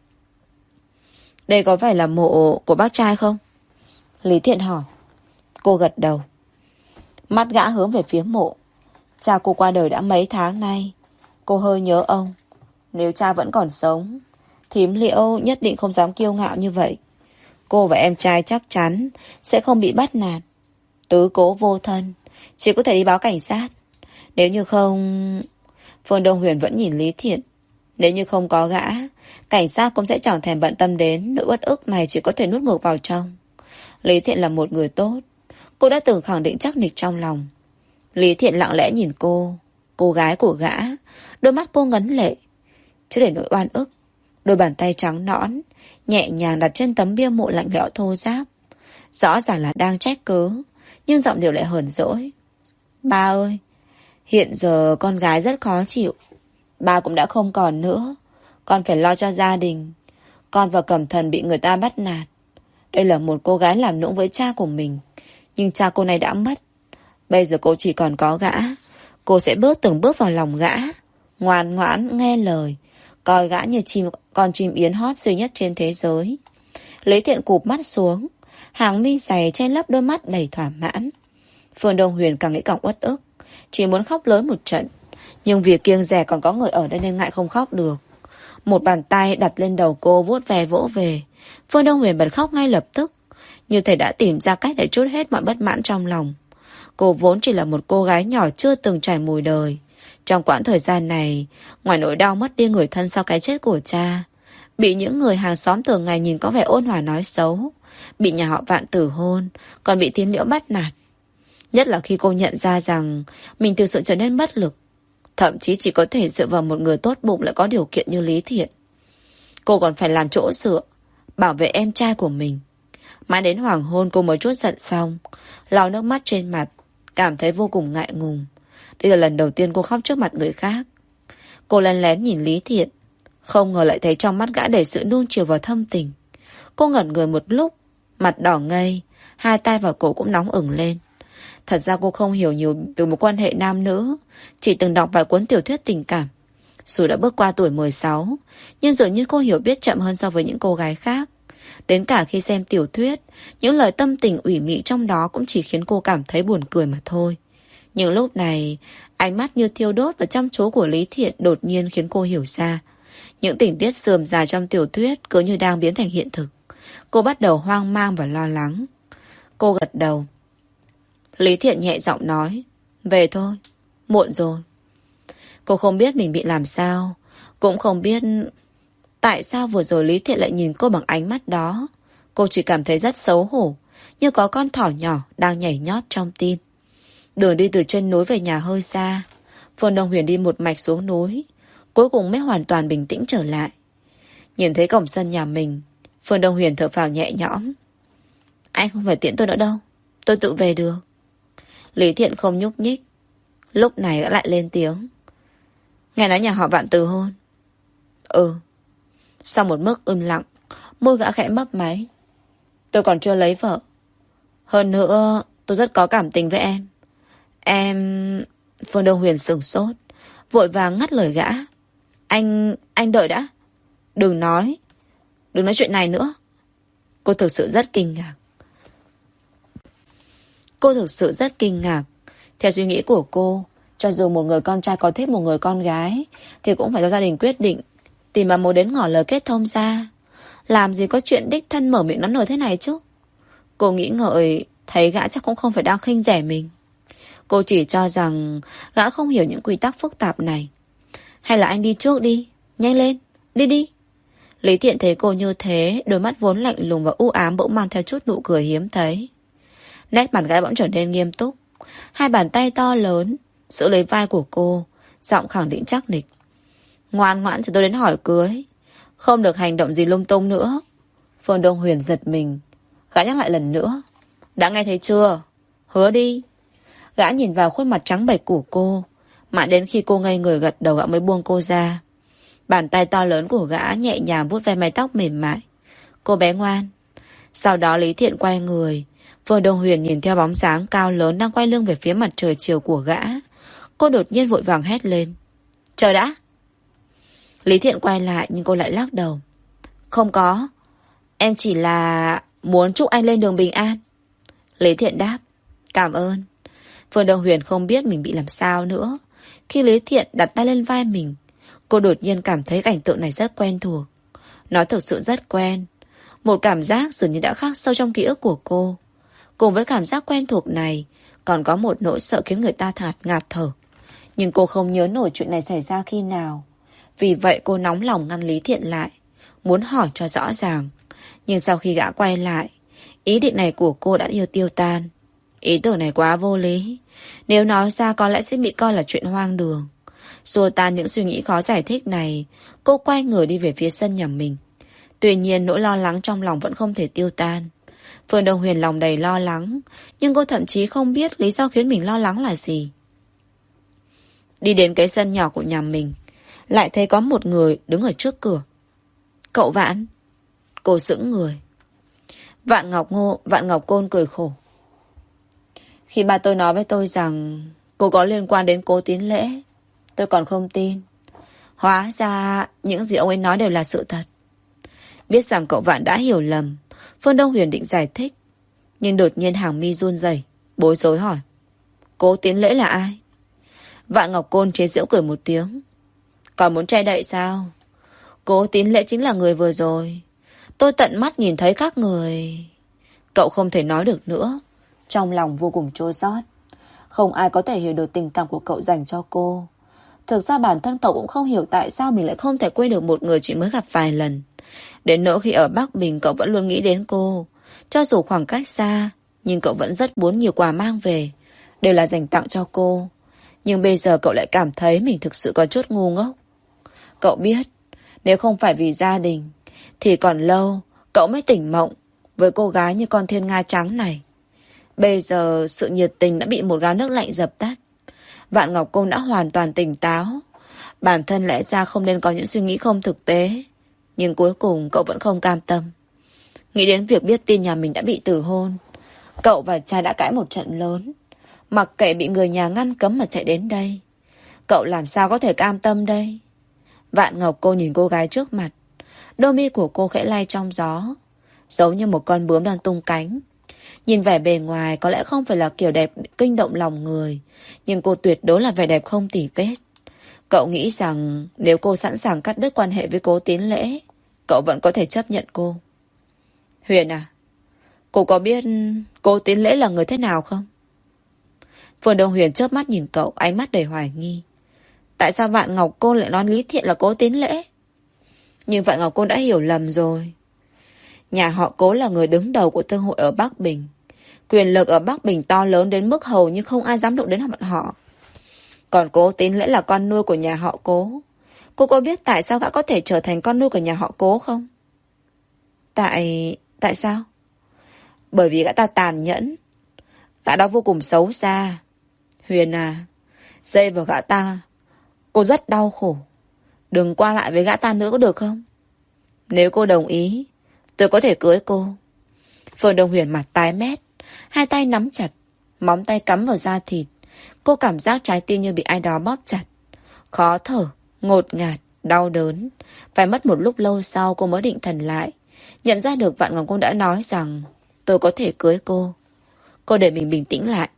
Đây có phải là mộ của bác trai không? Lý Thiện hỏi. Cô gật đầu. Mắt gã hướng về phía mộ. Cha cô qua đời đã mấy tháng nay. Cô hơi nhớ ông. Nếu cha vẫn còn sống, Thím Liễu nhất định không dám kiêu ngạo như vậy. Cô và em trai chắc chắn sẽ không bị bắt nạt. Tứ cố vô thân, chỉ có thể đi báo cảnh sát. Nếu như không... Phương Đông Huyền vẫn nhìn Lý Thiện. Nếu như không có gã, cảnh sát cũng sẽ chẳng thèm bận tâm đến. Nỗi uất ức này chỉ có thể nuốt ngược vào trong. Lý Thiện là một người tốt. Cô đã từng khẳng định chắc nịch trong lòng. Lý Thiện lặng lẽ nhìn cô, cô gái của gã. Đôi mắt cô ngấn lệ. Chứ để nỗi oan ức, đôi bàn tay trắng nõn nhẹ nhàng đặt trên tấm bia mộ lạnh lẽo thô ráp. Rõ ràng là đang trách cứ, nhưng giọng điệu lại hờn dỗi. Ba ơi, hiện giờ con gái rất khó chịu. Ba cũng đã không còn nữa. Con phải lo cho gia đình. Con và Cẩm Thần bị người ta bắt nạt. Đây là một cô gái làm nũng với cha của mình, nhưng cha cô này đã mất. Bây giờ cô chỉ còn có gã. Cô sẽ bước từng bước vào lòng gã, ngoan ngoãn nghe lời, coi gã như chim con chim yến hót duy nhất trên thế giới. Lý Thiện cụp mắt xuống, hàng mi dày che lấp đôi mắt đầy thỏa mãn. Phương Đông Huyền càng nghĩ càng uất ức, chỉ muốn khóc lớn một trận, nhưng vì kiêng dè còn có người ở đây nên ngại không khóc được. Một bàn tay đặt lên đầu cô vuốt ve vỗ về. Phương Đông Huyền bật khóc ngay lập tức, như thể đã tìm ra cách để trút hết mọi bất mãn trong lòng. Cô vốn chỉ là một cô gái nhỏ chưa từng trải mùi đời. Trong quãng thời gian này, ngoài nỗi đau mất đi người thân sau cái chết của cha, bị những người hàng xóm thường ngày nhìn có vẻ ôn hòa nói xấu, bị nhà họ Vạn tử hôn, còn bị Tiến Liễu bắt nạt. Nhất là khi cô nhận ra rằng mình thực sự trở nên bất lực, thậm chí chỉ có thể dựa vào một người tốt bụng lại có điều kiện như Lý Thiện. Cô còn phải làm chỗ dựa, bảo vệ em trai của mình. Mãi đến hoàng hôn cô mới trút giận xong, lau nước mắt trên mặt, cảm thấy vô cùng ngại ngùng. Đây là lần đầu tiên cô khóc trước mặt người khác. Cô lén lén nhìn Lý Thiện, không ngờ lại thấy trong mắt gã đầy sự nuông chiều và thâm tình. Cô ngẩn người một lúc, mặt đỏ ngây, hai tay vào cổ cũng nóng ửng lên. Thật ra cô không hiểu nhiều về một quan hệ nam nữ, chỉ từng đọc vài cuốn tiểu thuyết tình cảm. Dù đã bước qua tuổi mười sáu, nhưng dường như cô hiểu biết chậm hơn so với những cô gái khác. Đến cả khi xem tiểu thuyết, những lời tâm tình ủy mị trong đó cũng chỉ khiến cô cảm thấy buồn cười mà thôi. Nhưng lúc này, ánh mắt như thiêu đốt và chăm chú của Lý Thiện đột nhiên khiến cô hiểu ra. Những tình tiết rườm rà trong tiểu thuyết cứ như đang biến thành hiện thực. Cô bắt đầu hoang mang và lo lắng. Cô gật đầu. Lý Thiện nhẹ giọng nói, về thôi, muộn rồi. Cô không biết mình bị làm sao, cũng không biết tại sao vừa rồi Lý Thiện lại nhìn cô bằng ánh mắt đó. Cô chỉ cảm thấy rất xấu hổ, như có con thỏ nhỏ đang nhảy nhót trong tim. Đường đi từ trên núi về nhà hơi xa. Phương Đông Huyền đi một mạch xuống núi, cuối cùng mới hoàn toàn bình tĩnh trở lại. Nhìn thấy cổng sân nhà mình, Phương Đông Huyền thở phào nhẹ nhõm. Anh không phải tiễn tôi nữa đâu, tôi tự về được. Lý Thiện không nhúc nhích. Lúc này gã lại lên tiếng. Nghe nói nhà họ Vạn từ hôn. Ừ. Sau một mức im lặng, môi gã khẽ mấp máy. Tôi còn chưa lấy vợ. Hơn nữa, tôi rất có cảm tình với em. Em... Phương Đông Huyền sửng sốt, vội vàng ngắt lời gã. Anh... anh đợi đã. Đừng nói. Đừng nói chuyện này nữa. Cô thực sự rất kinh ngạc. Cô thực sự rất kinh ngạc. Theo suy nghĩ của cô, cho dù một người con trai có thích một người con gái thì cũng phải do gia đình quyết định, tìm mà mối đến ngỏ lời kết thông ra. Làm gì có chuyện đích thân mở miệng nói lời thế này chứ. Cô nghĩ ngợi, thấy gã chắc cũng không phải đang khinh rẻ mình. Cô chỉ cho rằng gã không hiểu những quy tắc phức tạp này. Hay là anh đi trước đi, nhanh lên, đi đi. Lý Thiện thấy cô như thế, đôi mắt vốn lạnh lùng và u ám bỗng mang theo chút nụ cười hiếm thấy. Nét mặt gã bỗng trở nên nghiêm túc. Hai bàn tay to lớn giữ lấy vai của cô, giọng khẳng định chắc nịch. Ngoan ngoãn thì tôi đến hỏi cưới, không được hành động gì lung tung nữa. Phương Đông Huyền giật mình. Gã nhắc lại lần nữa. Đã nghe thấy chưa? Hứa đi. Gã nhìn vào khuôn mặt trắng bệch của cô, mãi đến khi cô ngây người gật đầu gã mới buông cô ra. Bàn tay to lớn của gã nhẹ nhàng vuốt ve mái tóc mềm mại. Cô bé ngoan. Sau đó Lý Thiện quay người. Phương Đông Huyền nhìn theo bóng dáng cao lớn đang quay lưng về phía mặt trời chiều của gã. Cô đột nhiên vội vàng hét lên. Chờ đã. Lý Thiện quay lại nhưng cô lại lắc đầu. Không có. Em chỉ là muốn chúc anh lên đường bình an. Lý Thiện đáp. Cảm ơn. Phương Đông Huyền không biết mình bị làm sao nữa. Khi Lý Thiện đặt tay lên vai mình, cô đột nhiên cảm thấy cảnh tượng này rất quen thuộc. Nó thực sự rất quen. Một cảm giác dường như đã khắc sâu trong ký ức của cô. Cùng với cảm giác quen thuộc này, còn có một nỗi sợ khiến người ta thạt ngạt thở. Nhưng cô không nhớ nổi chuyện này xảy ra khi nào. Vì vậy cô nóng lòng ngăn Lý Thiện lại, muốn hỏi cho rõ ràng. Nhưng sau khi gã quay lại, ý định này của cô đã tiêu tiêu tan. Ý tưởng này quá vô lý. Nếu nói ra có lẽ sẽ bị coi là chuyện hoang đường. Xua tan những suy nghĩ khó giải thích này, cô quay người đi về phía sân nhà mình. Tuy nhiên nỗi lo lắng trong lòng vẫn không thể tiêu tan. Phương Đông Huyền lòng đầy lo lắng, nhưng cô thậm chí không biết lý do khiến mình lo lắng là gì. Đi đến cái sân nhỏ của nhà mình, lại thấy có một người đứng ở trước cửa. Cậu Vạn. Cô sững người. Vạn Ngọc Ngô, Vạn Ngọc Côn cười khổ. Khi ba tôi nói với tôi rằng cô có liên quan đến Cố Tín Lễ, tôi còn không tin. Hóa ra những gì ông ấy nói đều là sự thật. Biết rằng cậu Vạn đã hiểu lầm, Phương Đông Huyền định giải thích, nhưng đột nhiên hàng mi run rẩy, bối rối hỏi: Cố Tín Lễ là ai? Vạn Ngọc Côn chế giễu cười một tiếng: Còn muốn che đậy sao? Cố Tín Lễ chính là người vừa rồi tôi tận mắt nhìn thấy các người. Cậu không thể nói được nữa, trong lòng vô cùng chua xót. Không ai có thể hiểu được tình cảm của cậu dành cho cô. Thực ra bản thân cậu cũng không hiểu tại sao mình lại không thể quên được một người chỉ mới gặp vài lần. Đến nỗi khi ở Bắc Bình cậu vẫn luôn nghĩ đến cô. Cho dù khoảng cách xa, nhưng cậu vẫn rất muốn nhiều quà mang về, đều là dành tặng cho cô. Nhưng bây giờ cậu lại cảm thấy mình thực sự có chút ngu ngốc. Cậu biết, nếu không phải vì gia đình, thì còn lâu cậu mới tỉnh mộng với cô gái như con thiên nga trắng này. Bây giờ sự nhiệt tình đã bị một gáo nước lạnh dập tắt. Vạn Ngọc Côn đã hoàn toàn tỉnh táo. Bản thân lẽ ra không nên có những suy nghĩ không thực tế, nhưng cuối cùng cậu vẫn không cam tâm. Nghĩ đến việc biết tin nhà mình đã bị từ hôn, cậu và cha đã cãi một trận lớn. Mặc kệ bị người nhà ngăn cấm mà chạy đến đây, cậu làm sao có thể cam tâm đây? Vạn Ngọc Cô nhìn cô gái trước mặt. Đôi mi của cô khẽ lay trong gió, giống như một con bướm đang tung cánh. Nhìn vẻ bề ngoài có lẽ không phải là kiểu đẹp kinh động lòng người, nhưng cô tuyệt đối là vẻ đẹp không tì vết. Cậu nghĩ rằng nếu cô sẵn sàng cắt đứt quan hệ với Cố Tín Lễ, cậu vẫn có thể chấp nhận cô. Huyền à, cô có biết Cố Tín Lễ là người thế nào không? Phương Đông Huyền chớp mắt nhìn cậu, ánh mắt đầy hoài nghi. Tại sao Vạn Ngọc Cô lại nói Lý Thiện là Cố Tín Lễ? Nhưng Vạn Ngọc Cô đã hiểu lầm rồi. Nhà họ Cố là người đứng đầu của thương hội ở Bắc Bình. Quyền lực ở Bắc Bình to lớn đến mức hầu như không ai dám đụng đến bọn họ. Còn Cố Tín Lễ là con nuôi của nhà họ Cố. Cô có biết tại sao gã có thể trở thành con nuôi của nhà họ Cố không? Tại... tại sao? Bởi vì gã ta tàn nhẫn. Gã đó vô cùng xấu xa. Huyền à, dây vào gã ta, cô rất đau khổ. Đừng qua lại với gã ta nữa có được không? Nếu cô đồng ý, tôi có thể cưới cô. Phương Đông Huyền mặt tái mét, hai tay nắm chặt, móng tay cắm vào da thịt. Cô cảm giác trái tim như bị ai đó bóp chặt. Khó thở, ngột ngạt, đau đớn. Phải mất một lúc lâu sau cô mới định thần lại, nhận ra được Vạn Ngọc Cô đã nói rằng tôi có thể cưới cô. Cô để mình bình tĩnh lại.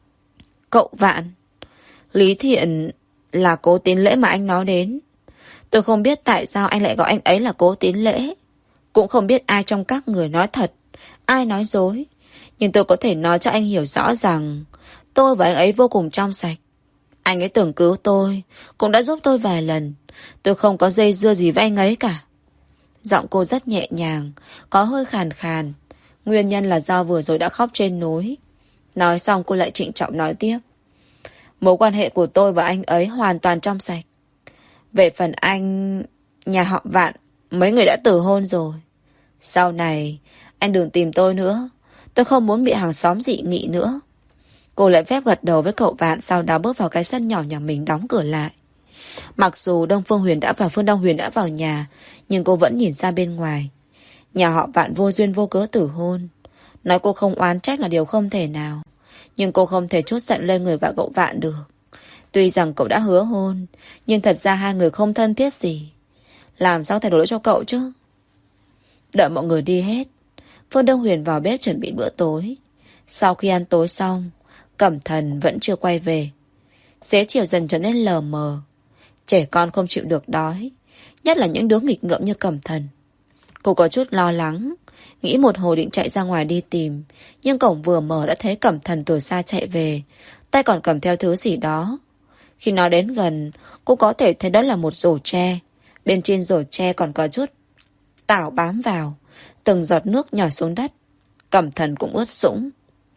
Cậu Vạn, Lý Thiện là Cố Tín Lễ mà anh nói đến. Tôi không biết tại sao anh lại gọi anh ấy là Cố Tín Lễ. Cũng không biết ai trong các người nói thật, ai nói dối. Nhưng tôi có thể nói cho anh hiểu rõ rằng tôi và anh ấy vô cùng trong sạch. Anh ấy từng cứu tôi, cũng đã giúp tôi vài lần. Tôi không có dây dưa gì với anh ấy cả. Giọng cô rất nhẹ nhàng, có hơi khàn khàn. Nguyên nhân là do vừa rồi đã khóc trên núi. Nói xong cô lại trịnh trọng nói tiếp. Mối quan hệ của tôi và anh ấy hoàn toàn trong sạch. Về phần anh, nhà họ Vạn, mấy người đã từ hôn rồi. Sau này, anh đừng tìm tôi nữa. Tôi không muốn bị hàng xóm dị nghị nữa. Cô lại phép gật đầu với cậu Vạn, sau đó bước vào cái sân nhỏ nhà mình, đóng cửa lại. Mặc dù Đông Phương Huyền đã và Phương Đông Huyền đã vào nhà, nhưng cô vẫn nhìn ra bên ngoài. Nhà họ Vạn vô duyên vô cớ tử hôn. Nói cô không oán trách là điều không thể nào, nhưng cô không thể trút giận lên người và cậu Vạn được. Tuy rằng cậu đã hứa hôn, nhưng thật ra hai người không thân thiết gì. Làm sao thay đổi cho cậu chứ? Đợi mọi người đi hết, Phương Đông Huyền vào bếp chuẩn bị bữa tối. Sau khi ăn tối xong, Cẩm Thần vẫn chưa quay về. Xế chiều dần trở nên lờ mờ. Trẻ con không chịu được đói, nhất là những đứa nghịch ngợm như Cẩm Thần. Cô có chút lo lắng, nghĩ một hồi định chạy ra ngoài đi tìm, nhưng cổng vừa mở đã thấy Cẩm Thần từ xa chạy về, tay còn cầm theo thứ gì đó. Khi nó đến gần, cô có thể thấy đó là một rổ tre. Bên trên rổ tre còn có chút tảo bám vào, từng giọt nước nhỏ xuống đất. Cẩm Thần cũng ướt sũng.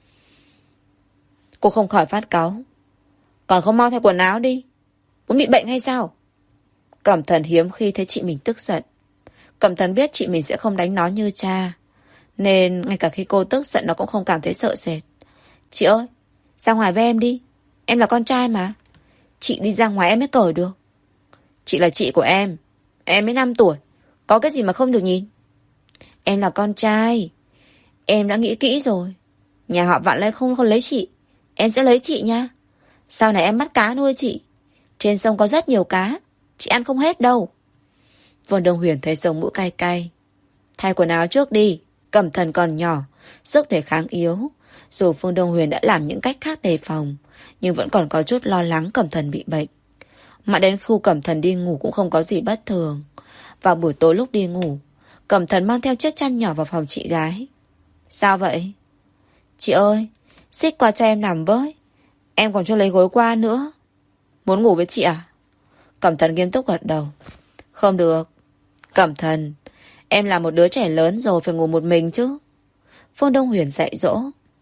Cô không khỏi phát cáu. Còn không mau thay quần áo đi, muốn bị bệnh hay sao? Cẩm Thần hiếm khi thấy chị mình tức giận. Cẩm Thần biết chị mình sẽ không đánh nó như cha, nên ngay cả khi cô tức giận nó cũng không cảm thấy sợ sệt. Chị ơi, ra ngoài với em đi. Em là con trai mà. Chị đi ra ngoài em mới cởi được. Chị là chị của em. Em mới năm tuổi. Có cái gì mà không được nhìn. Em là con trai. Em đã nghĩ kỹ rồi. Nhà họ Vạn lại không, không lấy chị. Em sẽ lấy chị nha. Sau này em bắt cá nuôi chị. Trên sông có rất nhiều cá, chị ăn không hết đâu. Vương Đông Huyền thấy sống mũi cay cay. Thay quần áo trước đi, Cẩm Thần còn nhỏ, sức đề kháng yếu. Dù Vương Đông Huyền đã làm những cách khác đề phòng, nhưng vẫn còn có chút lo lắng Cẩm Thần bị bệnh. Mà đến khu Cẩm Thần đi ngủ cũng không có gì bất thường. Vào buổi tối lúc đi ngủ, Cẩm Thần mang theo chiếc chăn nhỏ vào phòng chị gái. Sao vậy? Chị ơi, xích qua cho em nằm với. Em còn chưa lấy gối qua nữa. Muốn ngủ với chị à? Cẩm Thần nghiêm túc gật đầu. Không được. Cẩm Thần, em là một đứa trẻ lớn rồi, phải ngủ một mình chứ. Phương Đông Huyền dạy dỗ.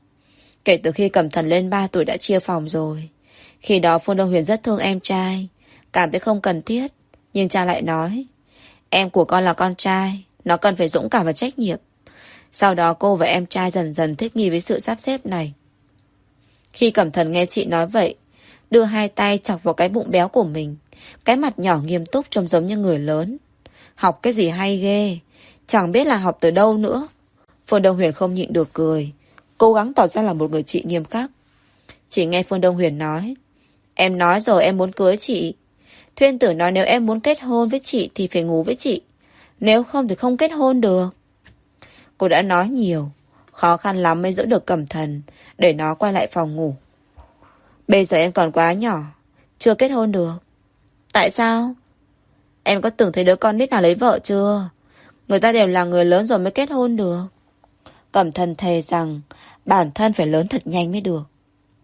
Kể từ khi Cẩm Thần lên ba tuổi đã chia phòng rồi. Khi đó Phương Đông Huyền rất thương em trai, cảm thấy không cần thiết. Nhưng cha lại nói, em của con là con trai, nó cần phải dũng cảm và trách nhiệm. Sau đó cô và em trai dần dần thích nghi với sự sắp xếp này. Khi Cẩm Thần nghe chị nói vậy, đưa hai tay chọc vào cái bụng béo của mình. Cái mặt nhỏ nghiêm túc trông giống như người lớn. Học cái gì hay ghê, chẳng biết là học từ đâu nữa. Phương Đông Huyền không nhịn được cười, cố gắng tỏ ra là một người chị nghiêm khắc. Chỉ nghe Phương Đông Huyền nói, em nói rồi, em muốn cưới chị. Thuyên Tử nói nếu em muốn kết hôn với chị thì phải ngủ với chị, nếu không thì không kết hôn được. Cô đã nói nhiều, khó khăn lắm mới giữ được Cẩm Thần để nó quay lại phòng ngủ. Bây giờ em còn quá nhỏ, chưa kết hôn được. Tại sao? Em có từng thấy đứa con nít nào lấy vợ chưa? Người ta đều là người lớn rồi mới kết hôn được. Cẩm Thần thề rằng bản thân phải lớn thật nhanh mới được.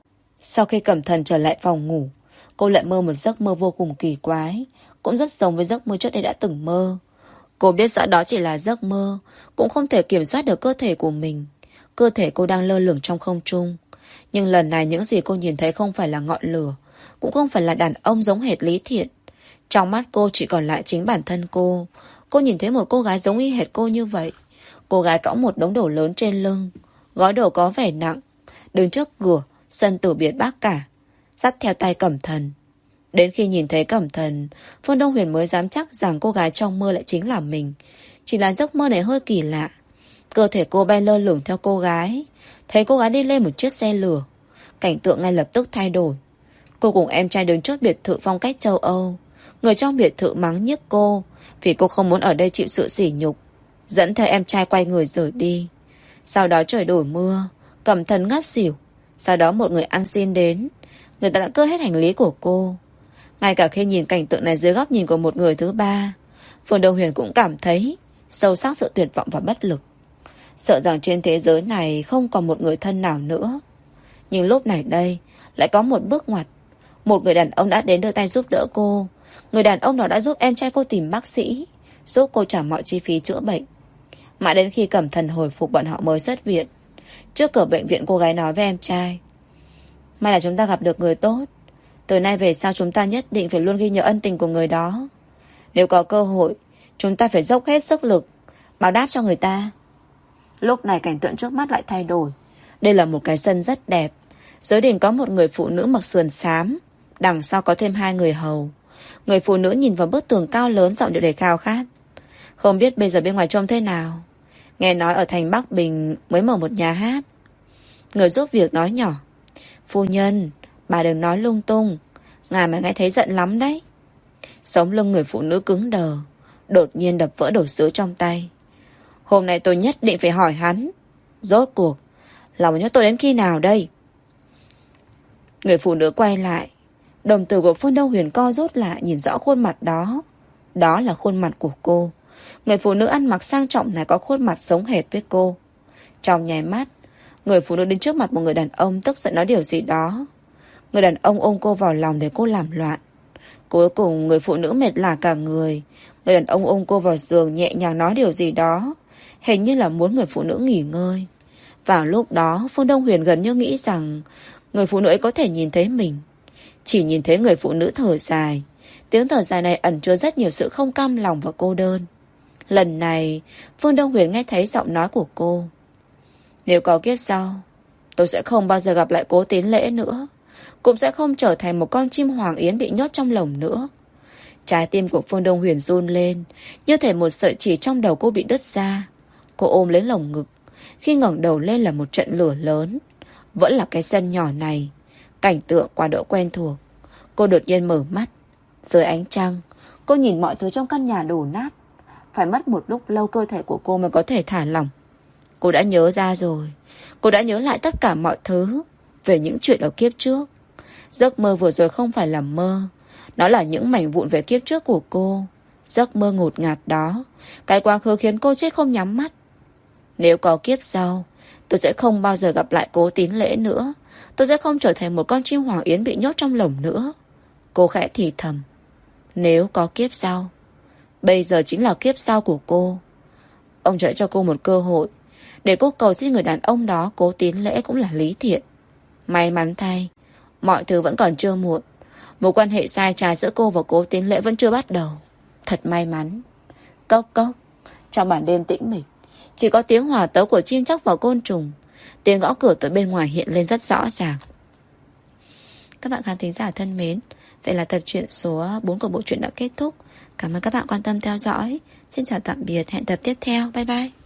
Sau khi Cẩm Thần trở lại phòng ngủ, cô lại mơ một giấc mơ vô cùng kỳ quái, cũng rất giống với giấc mơ trước đây đã từng mơ. Cô biết rõ đó chỉ là giấc mơ, cũng không thể kiểm soát được cơ thể của mình. Cơ thể cô đang lơ lửng trong không trung. Nhưng lần này những gì cô nhìn thấy không phải là ngọn lửa, cũng không phải là đàn ông giống hệt Lý Thiện. Trong mắt cô chỉ còn lại chính bản thân cô. Cô nhìn thấy một cô gái giống y hệt cô như vậy. Cô gái cõng một đống đồ lớn trên lưng, gói đồ có vẻ nặng, đứng trước cửa sân tử biệt bác cả, dắt theo tay Cẩm Thần. Đến khi nhìn thấy Cẩm Thần, Phương Đông Huyền mới dám chắc rằng cô gái trong mơ lại chính là mình. Chỉ là giấc mơ này hơi kỳ lạ. Cơ thể cô bay lơ lửng theo cô gái. Thấy cô gái đi lên một chiếc xe lửa, cảnh tượng ngay lập tức thay đổi. Cô cùng em trai đứng trước biệt thự phong cách châu Âu. Người trong biệt thự mắng nhiếc cô vì cô không muốn ở đây chịu sự sỉ nhục, dẫn theo em trai quay người rời đi. Sau đó trời đổ mưa, Cẩm Thần ngất xỉu. Sau đó một người ăn xin đến. Người ta đã cướp hết hành lý của cô. Ngay cả khi nhìn cảnh tượng này dưới góc nhìn của một người thứ ba, Phương Đông Huyền cũng cảm thấy sâu sắc sự tuyệt vọng và bất lực. Sợ rằng trên thế giới này không còn một người thân nào nữa. Nhưng lúc này đây lại có một bước ngoặt. Một người đàn ông đã đến đưa tay giúp đỡ cô. Người đàn ông đó đã giúp em trai cô tìm bác sĩ, giúp cô trả mọi chi phí chữa bệnh. Mãi đến khi Cẩm Thần hồi phục bọn họ mới xuất viện. Trước cửa bệnh viện cô gái nói với em trai, may là chúng ta gặp được người tốt. Từ nay về sau chúng ta nhất định phải luôn ghi nhớ ân tình của người đó. Nếu có cơ hội, chúng ta phải dốc hết sức lực báo đáp cho người ta. Lúc này cảnh tượng trước mắt lại thay đổi. Đây là một cái sân rất đẹp. Dưới đỉnh có một người phụ nữ mặc sườn xám, đằng sau có thêm hai người hầu. Người phụ nữ nhìn vào bức tường cao lớn, giọng điệu đầy khao khát. Không biết bây giờ bên ngoài trông thế nào. Nghe nói ở thành Bắc Bình mới mở một nhà hát. Người giúp việc nói nhỏ, phu nhân, bà đừng nói lung tung, ngài mà nghe thấy giận lắm đấy. Sống lưng người phụ nữ cứng đờ, đột nhiên đập vỡ đồ sứ trong tay. Hôm nay tôi nhất định phải hỏi hắn, rốt cuộc lòng nhớ tôi đến khi nào đây? Người phụ nữ quay lại, đồng tử của Phương Đông Huyền co rút lại, nhìn rõ khuôn mặt đó. Đó là khuôn mặt của cô. Người phụ nữ ăn mặc sang trọng này có khuôn mặt giống hệt với cô. Trong nháy mắt, người phụ nữ đến trước mặt một người đàn ông tức giận nói điều gì đó. Người đàn ông ôm cô vào lòng để cô làm loạn. Cuối cùng người phụ nữ mệt lả cả người. Người đàn ông ôm cô vào giường nhẹ nhàng nói điều gì đó, hình như là muốn người phụ nữ nghỉ ngơi. Vào lúc đó Phương Đông Huyền gần như nghĩ rằng người phụ nữ ấy có thể nhìn thấy mình. Chỉ nhìn thấy người phụ nữ thở dài. Tiếng thở dài này ẩn chứa rất nhiều sự không cam lòng và cô đơn. Lần này Phương Đông Huyền nghe thấy giọng nói của cô. Nếu có kiếp sau, tôi sẽ không bao giờ gặp lại Cố Tín Lễ nữa, cũng sẽ không trở thành một con chim hoàng yến bị nhốt trong lồng nữa. Trái tim của Phương Đông Huyền run lên, như thể một sợi chỉ trong đầu cô bị đứt ra. Cô ôm lấy lồng ngực. Khi ngẩng đầu lên là một trận lửa lớn. Vẫn là cái sân nhỏ này, Cảnh tượng quá đỗi quen thuộc. Cô đột nhiên mở mắt. Dưới ánh trăng, cô nhìn mọi thứ trong căn nhà đổ nát. Phải mất một lúc lâu cơ thể của cô mới có thể thả lỏng. Cô đã nhớ ra rồi. Cô đã nhớ lại tất cả mọi thứ về những chuyện ở kiếp trước. Giấc mơ vừa rồi không phải là mơ. Nó là những mảnh vụn về kiếp trước của cô. Giấc mơ ngột ngạt đó, cái quá khứ khiến cô chết không nhắm mắt. Nếu có kiếp sau, tôi sẽ không bao giờ gặp lại Cố Tín Lễ nữa. Tôi sẽ không trở thành một con chim hoàng yến bị nhốt trong lồng nữa. Cô khẽ thì thầm. Nếu có kiếp sau, bây giờ chính là kiếp sau của cô. Ông trời cho cô một cơ hội để cô cầu xin người đàn ông đó. Cố Tín Lễ cũng là Lý Thiện. May mắn thay, mọi thứ vẫn còn chưa muộn. Mối quan hệ sai trái giữa cô và Cố Tín Lễ vẫn chưa bắt đầu. Thật may mắn. Cốc cốc. Trong màn đêm tĩnh mịch, chỉ có tiếng hòa tấu của chim chóc và côn trùng. Tiếng gõ cửa từ bên ngoài hiện lên rất rõ ràng. Các bạn khán thính giả thân mến, vậy là tập truyện số bốn của bộ truyện đã kết thúc. Cảm ơn các bạn quan tâm theo dõi. Xin chào tạm biệt, hẹn tập tiếp theo. Bye bye.